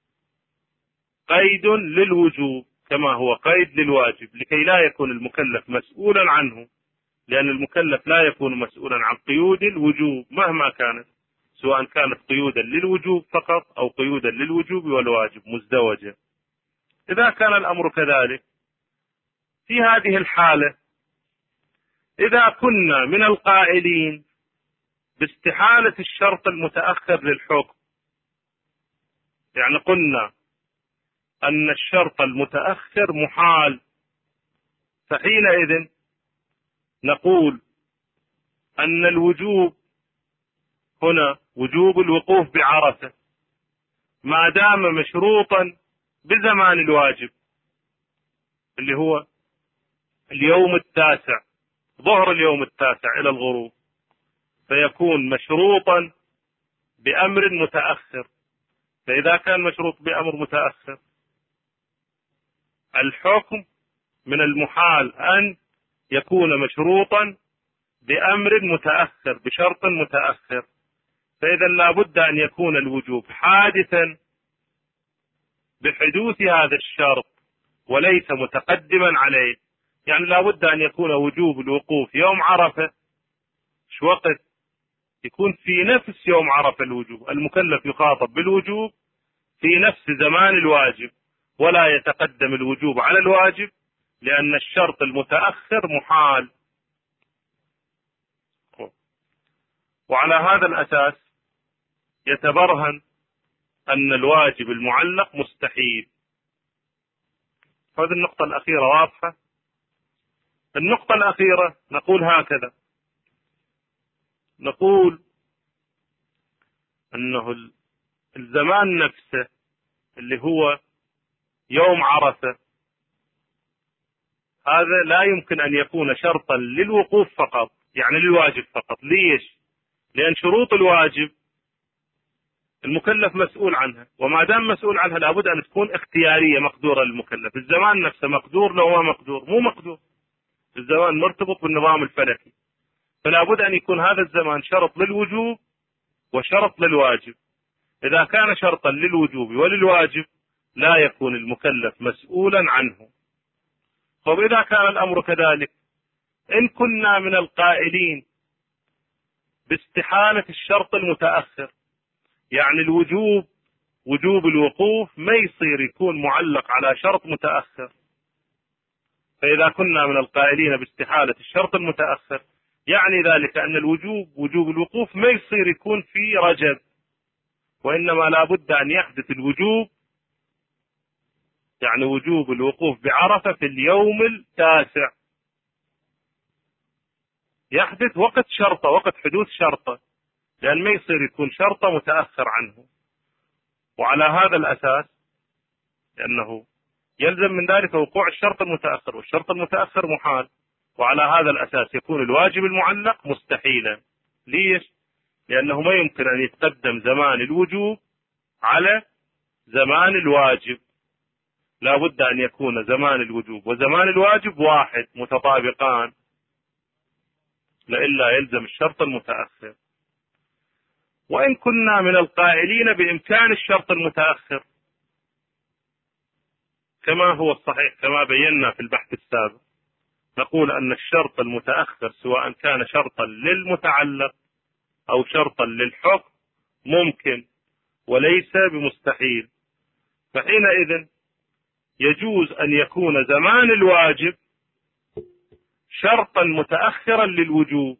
قيد للوجوب كما هو قيد للواجب لكي لا يكون المكلف مسؤولا عنه، لأن المكلف لا يكون مسؤولا عن قيود الوجوب مهما كانت، سواء كانت قيودا للوجوب فقط أو قيودا للوجوب والواجب مزدوجة. إذا كان الأمر كذلك في هذه الحالة إذا كنا من القائلين باستحالة الشرط المتأخر للحكم، يعني قلنا أن الشرط المتأخر محال، فحينئذ نقول أن الوجوب هنا وجوب الوقوف بعرفة ما دام مشروطا بزمان الواجب اللي هو اليوم التاسع، ظهر اليوم التاسع إلى الغروب، فيكون مشروطا بأمر متأخر. فإذا كان مشروط بأمر متأخر الحكم من المحال أن يكون مشروطا بأمر متأخر بشرط متأخر، فإذا لا بد أن يكون الوجوب حادثا بحدوث هذا الشرط وليس متقدما عليه. يعني لا بد أن يكون وجوب الوقوف يوم عرفة شو وقت يكون في نفس يوم عرفة الوجوب، المكلف يخاطب بالوجوب في نفس زمان الواجب، ولا يتقدم الوجوب على الواجب، لأن الشرط المتأخر محال. وعلى هذا الأساس يتبرهن أن الواجب المعلق مستحيل. هذه النقطة الأخيرة واضحة. النقطة الأخيرة نقول هكذا، نقول أنه الزمان نفسه اللي هو يوم عرفة هذا لا يمكن أن يكون شرطا للوقوف فقط، يعني للواجب فقط. ليش؟ لأن شروط الواجب المكلف مسؤول عنها، وما دام مسؤول عنها لابد أن تكون اختيارية مقدورة للمكلف. الزمان نفسه مقدور لو ما مقدور؟ مو مقدور. الزمان مرتبط بالنظام الفلكي، فلا بد أن يكون هذا الزمان شرط للوجوب وشرط للواجب. إذا كان شرطا للوجوب وللواجب لا يكون المكلف مسؤولا عنه. طب إذا كان الأمر كذلك، إن كنا من القائلين باستحالة الشرط المتأخر، يعني الوجوب وجوب الوقوف ما يصير يكون معلق على شرط متأخر. فإذا كنا من القائلين باستحالة الشرط المتأخر يعني ذلك أن الوجوب وجوب الوقوف ما يصير يكون في رجب، وإنما لا بد أن يحدث الوجوب، يعني وجوب الوقوف بعرفة في اليوم التاسع، يحدث وقت شرطة، وقت حدوث شرطة، لأن ما يصير يكون شرطة متأخر عنه. وعلى هذا الأساس، لأنه يلزم من ذلك وقوع الشرط المتأخر، والشرط المتأخر محال، وعلى هذا الأساس يكون الواجب المعلق مستحيلا. ليش؟ لأنه ما يمكن أن يتقدم زمان الوجوب على زمان الواجب، لا بد أن يكون زمان الوجوب وزمان الواجب واحد متطابقان، لئلا يلزم الشرط المتأخر. وإن كنا من القائلين بإمكان الشرط المتأخر كما هو الصحيح كما بينا في البحث السابق، نقول أن الشرط المتأخر سواء كان شرطا للمتعلق أو شرطا للحكم ممكن وليس بمستحيل. فحينئذ يجوز أن يكون زمان الواجب شرطا متأخرا للوجوب،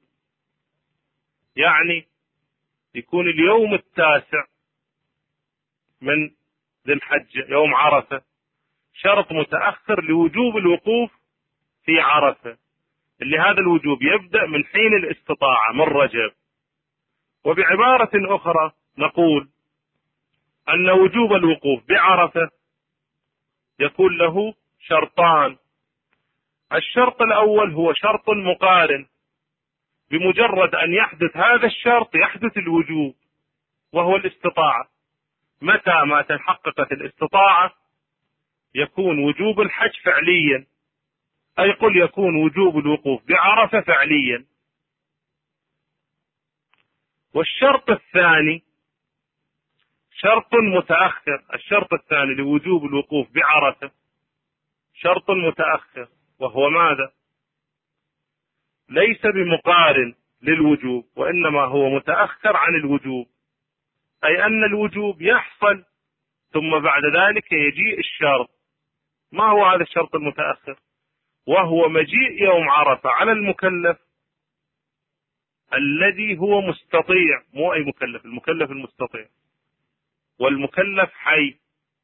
يعني يكون اليوم التاسع من ذي الحجة يوم عرفة شرط متأخر لوجوب الوقوف في عرفة، اللي هذا الوجوب يبدأ من حين الاستطاعة من رجب. وبعبارة أخرى نقول أن وجوب الوقوف بعرفة يكون له شرطان. الشرط الأول هو شرط مقارن، بمجرد أن يحدث هذا الشرط يحدث الوجوب، وهو الاستطاعة. متى ما تحققت الاستطاعة يكون وجوب الحج فعليا، أي قل يكون وجوب الوقوف بعرفة فعليا. والشرط الثاني شرط متأخر، الشرط الثاني لوجوب الوقوف بعرفة شرط متأخر، وهو ماذا؟ ليس بمقارن للوجوب، وإنما هو متأخر عن الوجوب، أي أن الوجوب يحصل ثم بعد ذلك يجيء الشرط. ما هو هذا الشرط المتأخر؟ وهو مجيء يوم عرفة على المكلف الذي هو مستطيع، مو أي مكلف، المكلف المستطيع، والمكلف حي.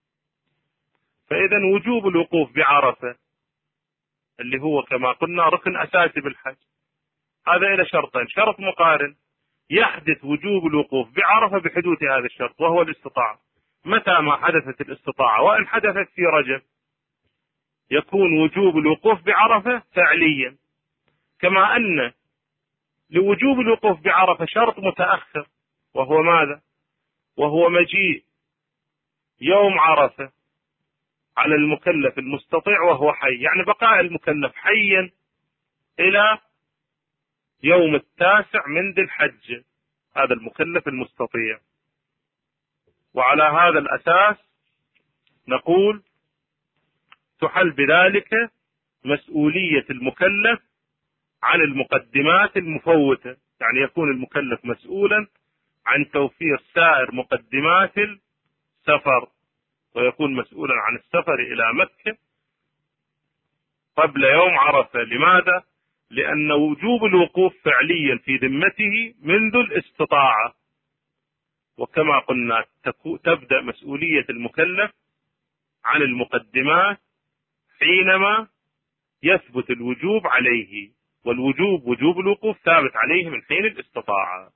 فإذا وجوب الوقوف بعرفة اللي هو كما قلنا ركن أساسي بالحج، هذا إلى شرطين: شرط مقارن يحدث وجوب الوقوف بعرفة بحدوث هذا الشرط وهو الاستطاعة. متى ما حدثت الاستطاعة وإن حدثت في رجب يكون وجوب الوقوف بعرفة فعليا. كما أن لوجوب الوقوف بعرفة شرط متأخر، وهو ماذا؟ وهو مجيء يوم عرفة على المكلف المستطيع وهو حي، يعني بقاء المكلف حيا إلى يوم التاسع من ذي الحجة، هذا المكلف المستطيع. وعلى هذا الأساس نقول تحل بذلك مسؤولية المكلف عن المقدمات المفوتة، يعني يكون المكلف مسؤولا عن توفير سائر مقدمات السفر، ويكون مسؤولا عن السفر إلى مكة قبل يوم عرفة. لماذا؟ لأن وجوب الوقوف فعليا في ذمته منذ الاستطاعة، وكما قلنا تبدأ مسؤولية المكلف عن المقدمات حينما يثبت الوجوب عليه، والوجوب وجوب الوقوف ثابت عليه من حين الاستطاعة.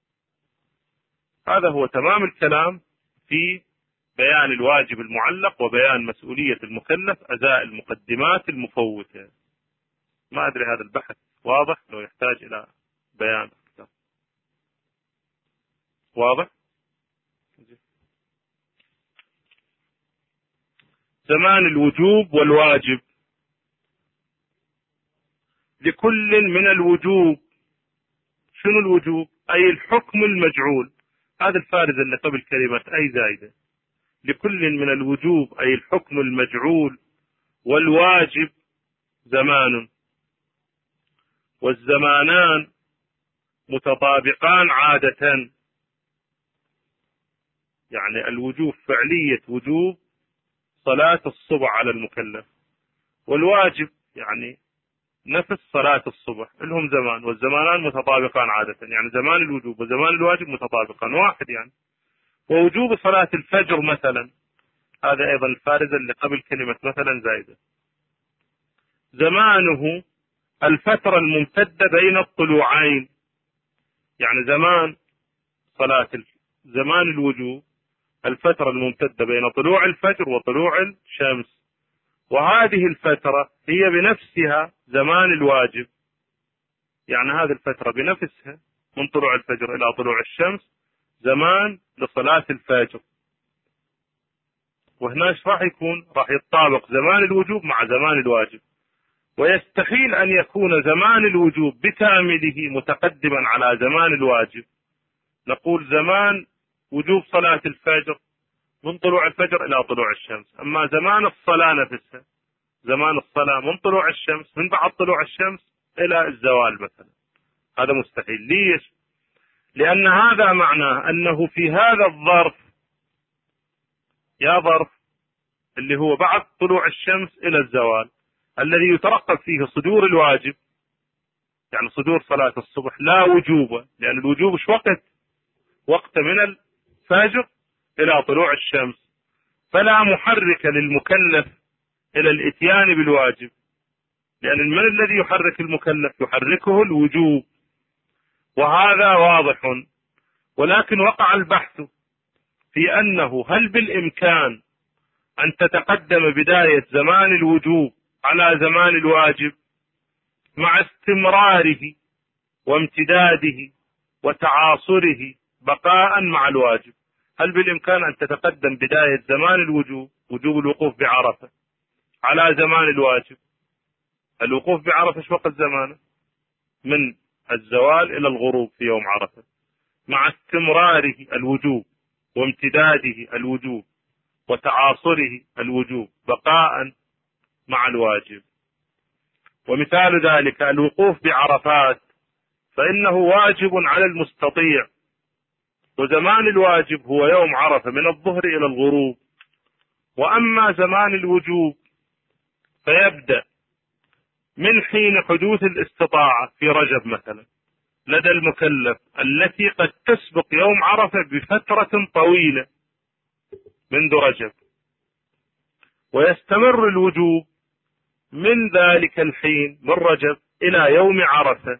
هذا هو تمام الكلام في بيان الواجب المعلق وبيان مسؤولية المكلف أزاء المقدمات المفوتة. ما أدري هذا البحث واضح لو يحتاج إلى بيان أكثر. واضح؟ زمان الوجوب والواجب. لكل من الوجوب، شنو الوجوب؟ أي الحكم المجعول، هذا الفارز اللي قبل كلمة أي زايدة. لكل من الوجوب أي الحكم المجعول والواجب زمان، والزمانان متطابقان عادة. يعني الوجوب فعلية وجوب صلاة الصبح على المكلف، والواجب يعني نفس صلاة الصبح لهم زمان، والزمانان متطابقان عادة، يعني زمان الوجوب وزمان الواجب متطابقان واحد يعني. ووجوب صلاة الفجر مثلا، هذا أيضا الفارزة اللي قبل كلمة مثلا زايدة، زمانه الفترة الممتدة بين الطلوعين. يعني زمان صلاة زمان الوجوب الفترة الممتدة بين طلوع الفجر وطلوع الشمس، وهذه الفترة هي بنفسها زمان الواجب. يعني هذه الفترة بنفسها من طلوع الفجر إلى طلوع الشمس زمان لصلاة الفجر. وهنا ايش راح يكون؟ راح يتطابق زمان الوجوب مع زمان الواجب، ويستحيل أن يكون زمان الوجوب بكامله متقدما على زمان الواجب. نقول زمان وجوب صلاة الفجر من طلوع الفجر إلى طلوع الشمس، أما زمان الصلاة نفسها زمان الصلاة من طلوع الشمس من بعد طلوع الشمس إلى الزوال مثلا، هذا مستحيل. ليش؟ لأن هذا معناه أنه في هذا الظرف، يا ظرف اللي هو بعد طلوع الشمس إلى الزوال الذي يترقب فيه صدور الواجب، يعني صدور صلاة الصبح لا وجوب، لأن الوجوب ايش وقت؟ وقت من الفجر إلى طلوع الشمس، فلا محرك للمكلف إلى الإتيان بالواجب، لأن من الذي يحرك المكلف؟ يحركه الوجوب، وهذا واضح. ولكن وقع البحث في أنه هل بالإمكان أن تتقدم بداية زمان الوجوب على زمان الواجب مع استمراره وامتداده وتعاصره بقاء مع الواجب؟ هل بالإمكان أن تتقدم بداية زمان الوجوب وجوب الوقوف بعرفة على زمان الواجب؟ الوقوف بعرفة ايش وقت زمانه؟ من الزوال إلى الغروب في يوم عرفة، مع استمراره الوجوب وامتداده الوجوب وتعاصره الوجوب بقاء مع الواجب. ومثال ذلك الوقوف بعرفات، فإنه واجب على المستطيع، وزمان الواجب هو يوم عرفة من الظهر إلى الغروب. وأما زمان الوجوب فيبدأ من حين حدوث الاستطاعة في رجب مثلا لدى المكلف التي قد تسبق يوم عرفة بفترة طويلة منذ رجب، ويستمر الوجوب من ذلك الحين من رجب إلى يوم عرفة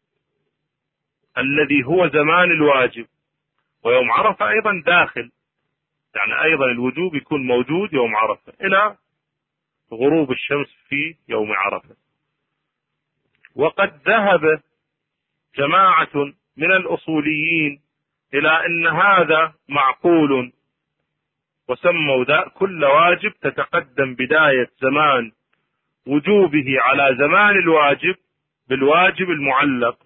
الذي هو زمان الواجب. ويوم عرفة أيضا داخل، يعني أيضا الوجوب يكون موجود يوم عرفة إلى غروب الشمس في يوم عرفة. وقد ذهب جماعة من الأصوليين إلى أن هذا معقول، وسموا ذا كل واجب تتقدم بداية زمان وجوبه على زمان الواجب بالواجب المعلق،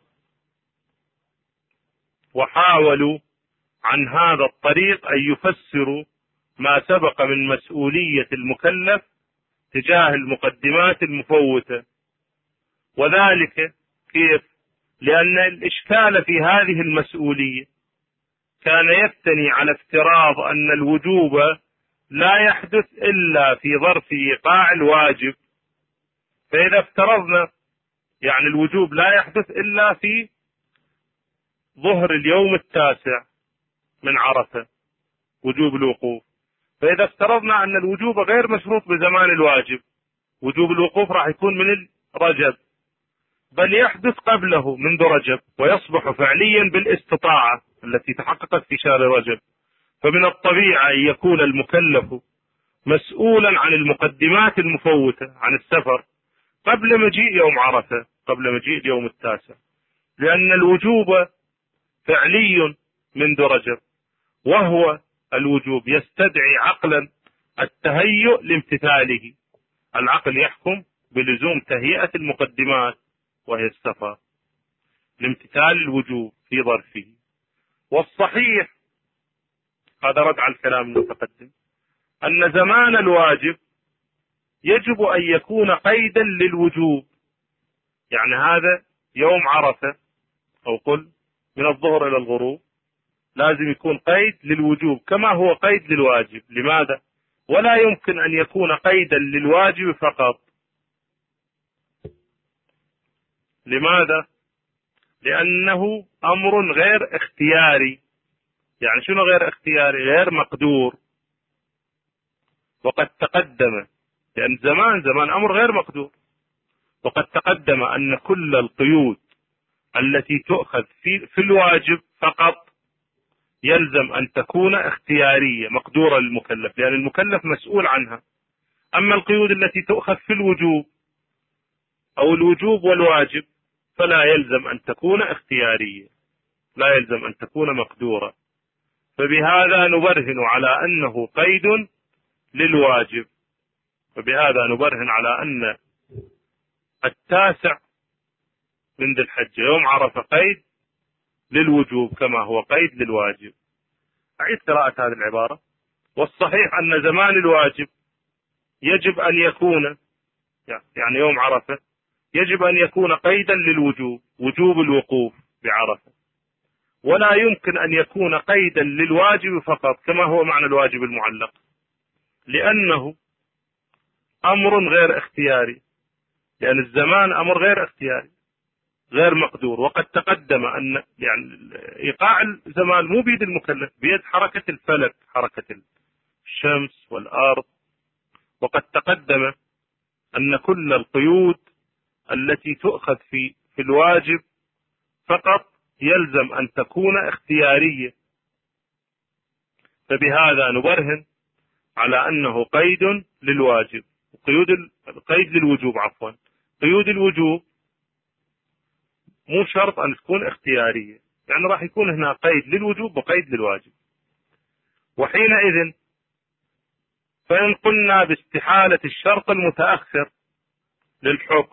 وحاولوا عن هذا الطريق أن يفسروا ما سبق من مسؤولية المكلف تجاه المقدمات المفوتة. وذلك كيف؟ لأن الإشكال في هذه المسؤولية كان يبتني على افتراض أن الوجوب لا يحدث إلا في ظرف إيقاع الواجب. فإذا افترضنا يعني الوجوب لا يحدث إلا في ظهر اليوم التاسع من عرفة وجوب الوقوف، فإذا افترضنا أن الوجوب غير مشروط بزمان الواجب، وجوب الوقوف راح يكون من رجب، بل يحدث قبله منذ رجب ويصبح فعليا بالاستطاعة التي تحققت في شهر رجب. فمن الطبيعي أن يكون المكلف مسؤولا عن المقدمات المفوتة عن السفر قبل مجيء يوم عرفة، قبل مجيء اليوم التاسع، لأن الوجوب فعلي منذ رجب، وهو الوجوب يستدعي عقلا التهيؤ لامتثاله. العقل يحكم بلزوم تهيئة المقدمات وهي السفر لامتثال الوجوب في ظرفه. والصحيح، هذا رد على الكلام المتقدم، أن زمان الواجب يجب أن يكون قيدا للوجوب. يعني هذا يوم عرفة أو قل من الظهر إلى الغروب لازم يكون قيد للوجوب كما هو قيد للواجب. لماذا؟ ولا يمكن أن يكون قيدا للواجب فقط. لماذا؟ لأنه أمر غير اختياري. يعني شنو غير اختياري؟ غير مقدور. وقد تقدم، لأن زمان زمان أمر غير مقدور، وقد تقدم أن كل القيود التي تؤخذ في, في الواجب فقط يلزم أن تكون اختيارية مقدورة للمكلف، لأن المكلف مسؤول عنها. أما القيود التي تؤخذ في الوجوب أو الوجوب والواجب فلا يلزم أن تكون اختيارية، لا يلزم أن تكون مقدورة. فبهذا نبرهن على أنه قيد للواجب، وبهذا نبرهن على أن التاسع من ذي الحجة يوم عرفة قيد للوجوب كما هو قيد للواجب. أعيد قراءة هذه العبارة. والصحيح أن زمان الواجب يجب أن يكون، يعني يوم عرفة يجب أن يكون قيدا للوجوب، وجوب الوقوف بعرفة، ولا يمكن أن يكون قيدا للواجب فقط كما هو معنى الواجب المعلق، لأنه أمر غير اختياري، لأن الزمان أمر غير اختياري غير مقدور. وقد تقدم أن يعني إيقاع الزمان مو بيد المكلف، بيد حركة الفلك، حركة الشمس والأرض. وقد تقدم أن كل القيود التي تؤخذ في في الواجب فقط يلزم أن تكون اختيارية. فبهذا نبرهن على أنه قيد للواجب. قيود القيد للوجوب عفوا قيود الوجوب مو شرط أن تكون اختيارية، يعني راح يكون هنا قيد للوجوب وقيد للواجب. وحينئذ فإن قلنا باستحالة الشرط المتأخر للحكم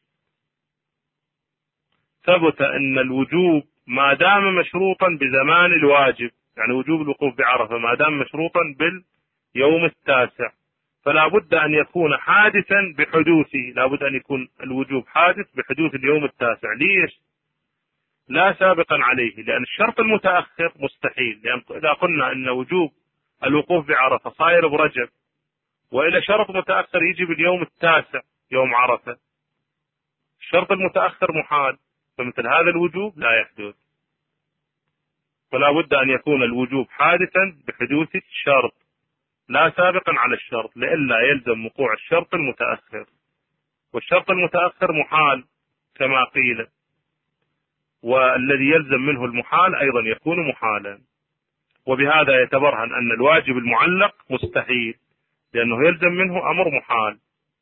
ثبت أن الوجوب ما دام مشروطا بزمان الواجب، يعني وجوب الوقوف بعرفة ما دام مشروطا باليوم التاسع، فلا بد أن يكون حادثا بحدوثه، لا بد أن يكون الوجوب حادث بحدوث اليوم التاسع. ليش؟ لا سابقا عليه، لأن الشرط المتأخر مستحيل. لأن إذا قلنا أن وجوب الوقوف بعرفة صاير برجب، وإلى شرط متأخر يجي باليوم التاسع يوم عرفة، الشرط المتأخر محال، فمثل هذا الوجوب لا يحدث. فلا بد أن يكون الوجوب حادثا بحدوث الشرط لا سابقا على الشرط، لئلا يلزم وقوع الشرط المتأخر، والشرط المتأخر محال كما قيل، والذي يلزم منه المحال أيضا يكون محالا. وبهذا يتبرهن أن الواجب المعلق مستحيل، لأنه يلزم منه أمر محال.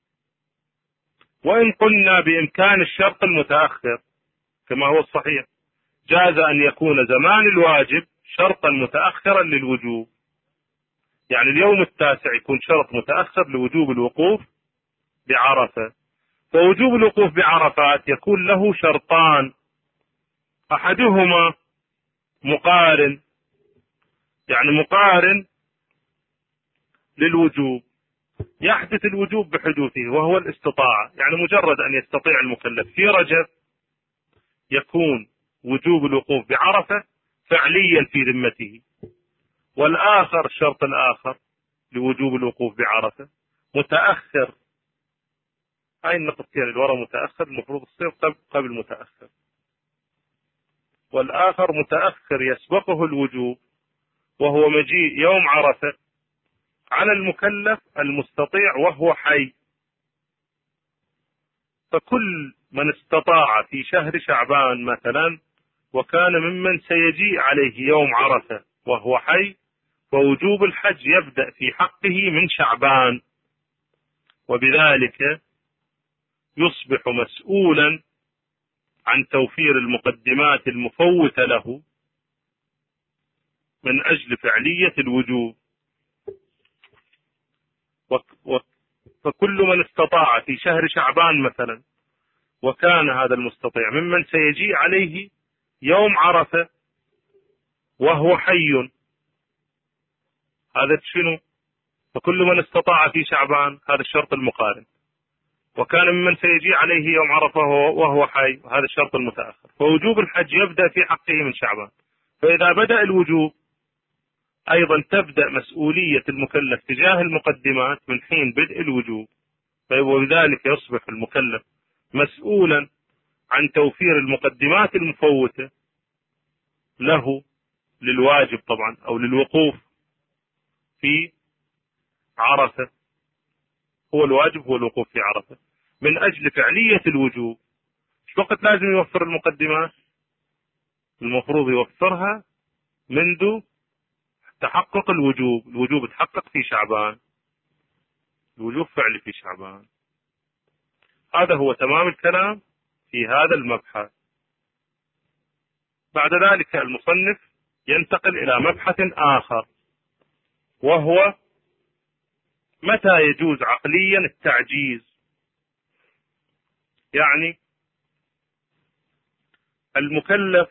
وإن قلنا بإمكان الشرط المتأخر كما هو الصحيح، جاز أن يكون زمان الواجب شرطا متأخرا للوجوب، يعني اليوم التاسع يكون شرط متأخر لوجوب الوقوف بعرفة. فوجوب الوقوف بعرفات يكون له شرطان، أحدهما مقارن، يعني مقارن للوجوب، يحدث الوجوب بحدوثه وهو الاستطاعة، يعني مجرد أن يستطيع المكلف في رجب يكون وجوب الوقوف بعرفة فعليا في ذمته. والآخر الشرط الآخر لوجوب الوقوف بعرفة متأخر، هاي النقطتين الورا متأخر المفروض تصير قبل متأخر، والآخر متأخر يسبقه الوجوب وهو مجيء يوم عرفة على المكلف المستطيع وهو حي. فكل من استطاع في شهر شعبان مثلا وكان ممن سيجيء عليه يوم عرفة وهو حي، فوجوب الحج يبدأ في حقه من شعبان، وبذلك يصبح مسؤولا عن توفير المقدمات المفوتة له من أجل فعلية الوجوب. فكل من استطاع في شهر شعبان مثلا وكان هذا المستطيع ممن سيجيء عليه يوم عرفة وهو حي، هذا شنو؟ فكل من استطاع في شعبان هذا الشرط المقارن، وكان ممن سيجيء عليه يوم عرفة وهو حي هذا الشرط المتأخر، فوجوب الحج يبدأ في حقه من شعبان. فإذا بدأ الوجوب أيضا تبدأ مسؤولية المكلف تجاه المقدمات من حين بدء الوجوب، وبذلك يصبح المكلف مسؤولا عن توفير المقدمات المفوتة له للواجب طبعا أو للوقوف في عرفة. هو الواجب هو الوقوف في عرفة من أجل فعلية الوجوب. ايش وقت لازم يوفر المقدمات؟ المفروض يوفرها منذ تحقق الوجوب. الوجوب تحقق في شعبان، الوجوب فعلي في شعبان. هذا هو تمام الكلام في هذا المبحث. بعد ذلك المصنف ينتقل إلى مبحث آخر، وهو متى يجوز عقليا التعجيز. يعني المكلف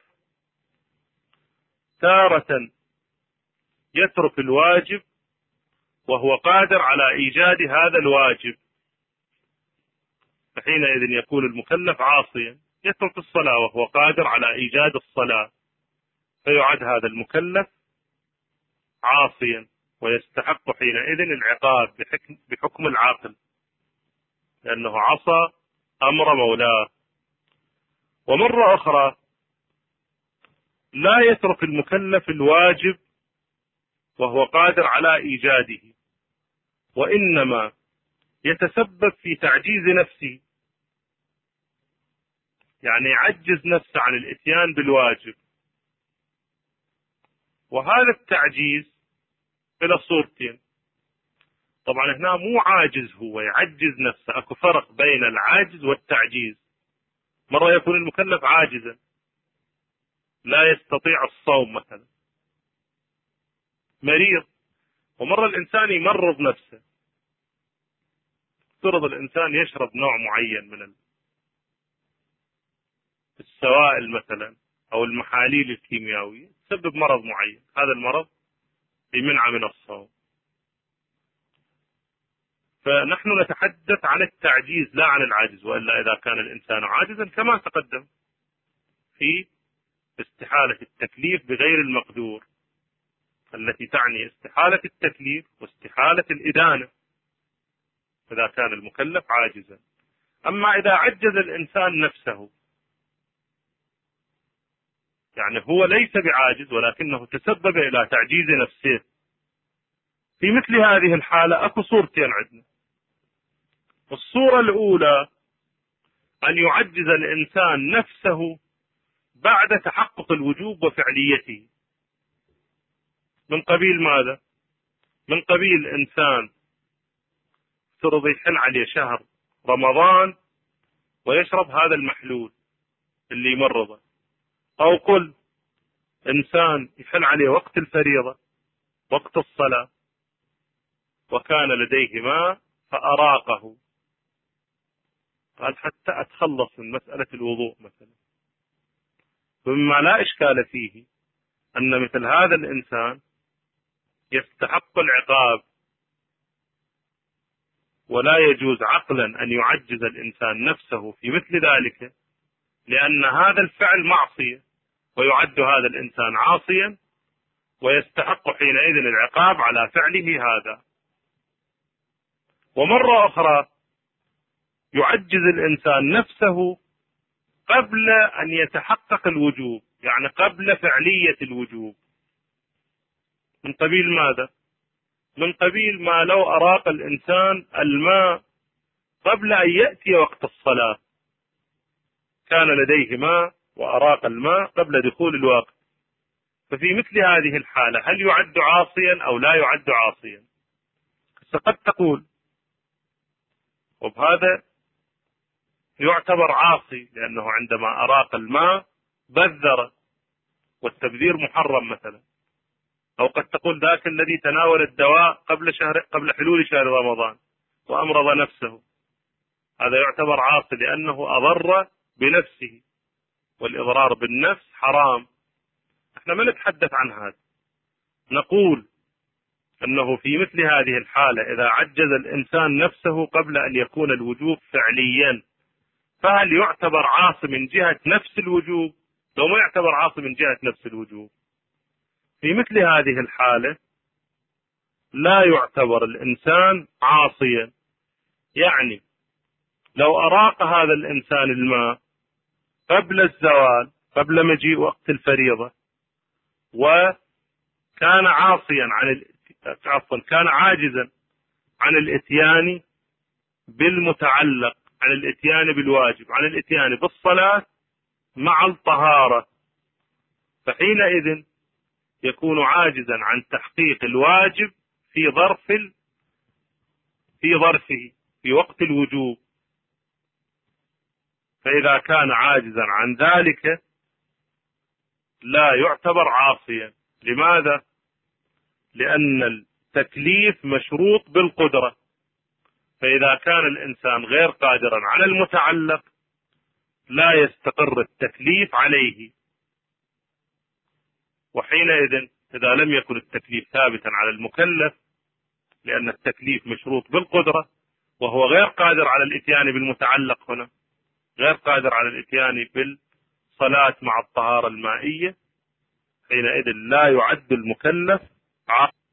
تارة يترك الواجب وهو قادر على إيجاد هذا الواجب، فحينئذ يكون المكلف عاصيا، يترك الصلاة وهو قادر على إيجاد الصلاة، فيعد هذا المكلف عاصيا ويستحق حينئذ العقاب بحكم, بحكم العاقل، لأنه عصى أمر مولاه. ومرة أخرى لا يترك المكلف الواجب وهو قادر على إيجاده، وإنما يتسبب في تعجيز نفسه، يعني يعجز نفسه عن الإتيان بالواجب. وهذا التعجيز إلى صورتين. طبعا هنا مو عاجز، هو يعجز نفسه، أكو فرق بين العاجز والتعجيز. مرة يكون المكلف عاجزا لا يستطيع الصوم مثلا، مريض، ومرة الإنسان يمرض نفسه، افترض الإنسان يشرب نوع معين من السوائل مثلا أو المحاليل الكيميائية تسبب مرض معين، هذا المرض يمنع من الصوم. فنحن نتحدث عن التعجيز لا عن العجز، وإلا إذا كان الإنسان عاجزا كما تقدم في استحالة التكليف بغير المقدور التي تعني استحالة التكليف واستحالة الإدانة إذا كان المكلف عاجزا. أما إذا عجز الإنسان نفسه، يعني هو ليس بعاجز ولكنه تسبب إلى تعجيز نفسه، في مثل هذه الحالة أكو صورتين عندنا. الصورة الأولى أن يعجز الإنسان نفسه بعد تحقق الوجوب وفعليته. من قبيل ماذا؟ من قبيل إنسان افترض يحل عليه شهر رمضان ويشرب هذا المحلول اللي يمرضه، أو قل إنسان يحل عليه وقت الفريضة وقت الصلاة وكان لديه ماء فأراقه، قال حتى أتخلص من مسألة الوضوء مثلا. مما لا إشكال فيه أن مثل هذا الإنسان يستحق العقاب ولا يجوز عقلا أن يعجز الإنسان نفسه في مثل ذلك، لأن هذا الفعل معصية، ويعد هذا الإنسان عاصيا ويستحق حينئذ العقاب على فعله هذا. ومرة أخرى يعجز الإنسان نفسه قبل أن يتحقق الوجوب، يعني قبل فعلية الوجوب. من قبيل ماذا؟ من قبيل ما لو أراق الإنسان الماء قبل أن يأتي وقت الصلاة، كان لديه ماء وأراق الماء قبل دخول الوقت، ففي مثل هذه الحالة هل يعد عاصيا أو لا يعد عاصيا؟ قد تقول وبهذا يعتبر عاصي، لأنه عندما أراق الماء بذر، والتبذير محرم مثلا. أو قد تقول ذاك الذي تناول الدواء قبل شهر قبل حلول شهر رمضان وأمرض نفسه، هذا يعتبر عاصي لأنه أضر بنفسه، والإضرار بالنفس حرام. احنا ما نتحدث عن هذا، نقول أنه في مثل هذه الحالة إذا عجز الإنسان نفسه قبل أن يكون الوجوب فعليا، فهل يعتبر عاصي من جهة نفس الوجوب؟ لو ما يعتبر عاصي من جهة نفس الوجوب، في مثل هذه الحالة لا يعتبر الإنسان عاصيا. يعني لو أراق هذا الإنسان الماء قبل الزوال، قبل مجيء وقت الفريضة، وكان عاصيا عن عفوا كان عاجزا عن الاتيان بالمتعلق، عن الاتيان بالواجب، عن الاتيان بالصلاة مع الطهارة، فحينئذ يكون عاجزا عن تحقيق الواجب في ظرف في ظرفه في وقت الوجوب. فإذا كان عاجزا عن ذلك لا يعتبر عاصيا. لماذا؟ لأن التكليف مشروط بالقدرة، فإذا كان الإنسان غير قادرا على المتعلق لا يستقر التكليف عليه، وحينئذ إذا لم يكن التكليف ثابتا على المكلف، لأن التكليف مشروط بالقدرة وهو غير قادر على الاتيان بالمتعلق، هنا غير قادر على الاتيان بالصلاة مع الطهارة المائية، حينئذ لا يعد المكلف عاصي.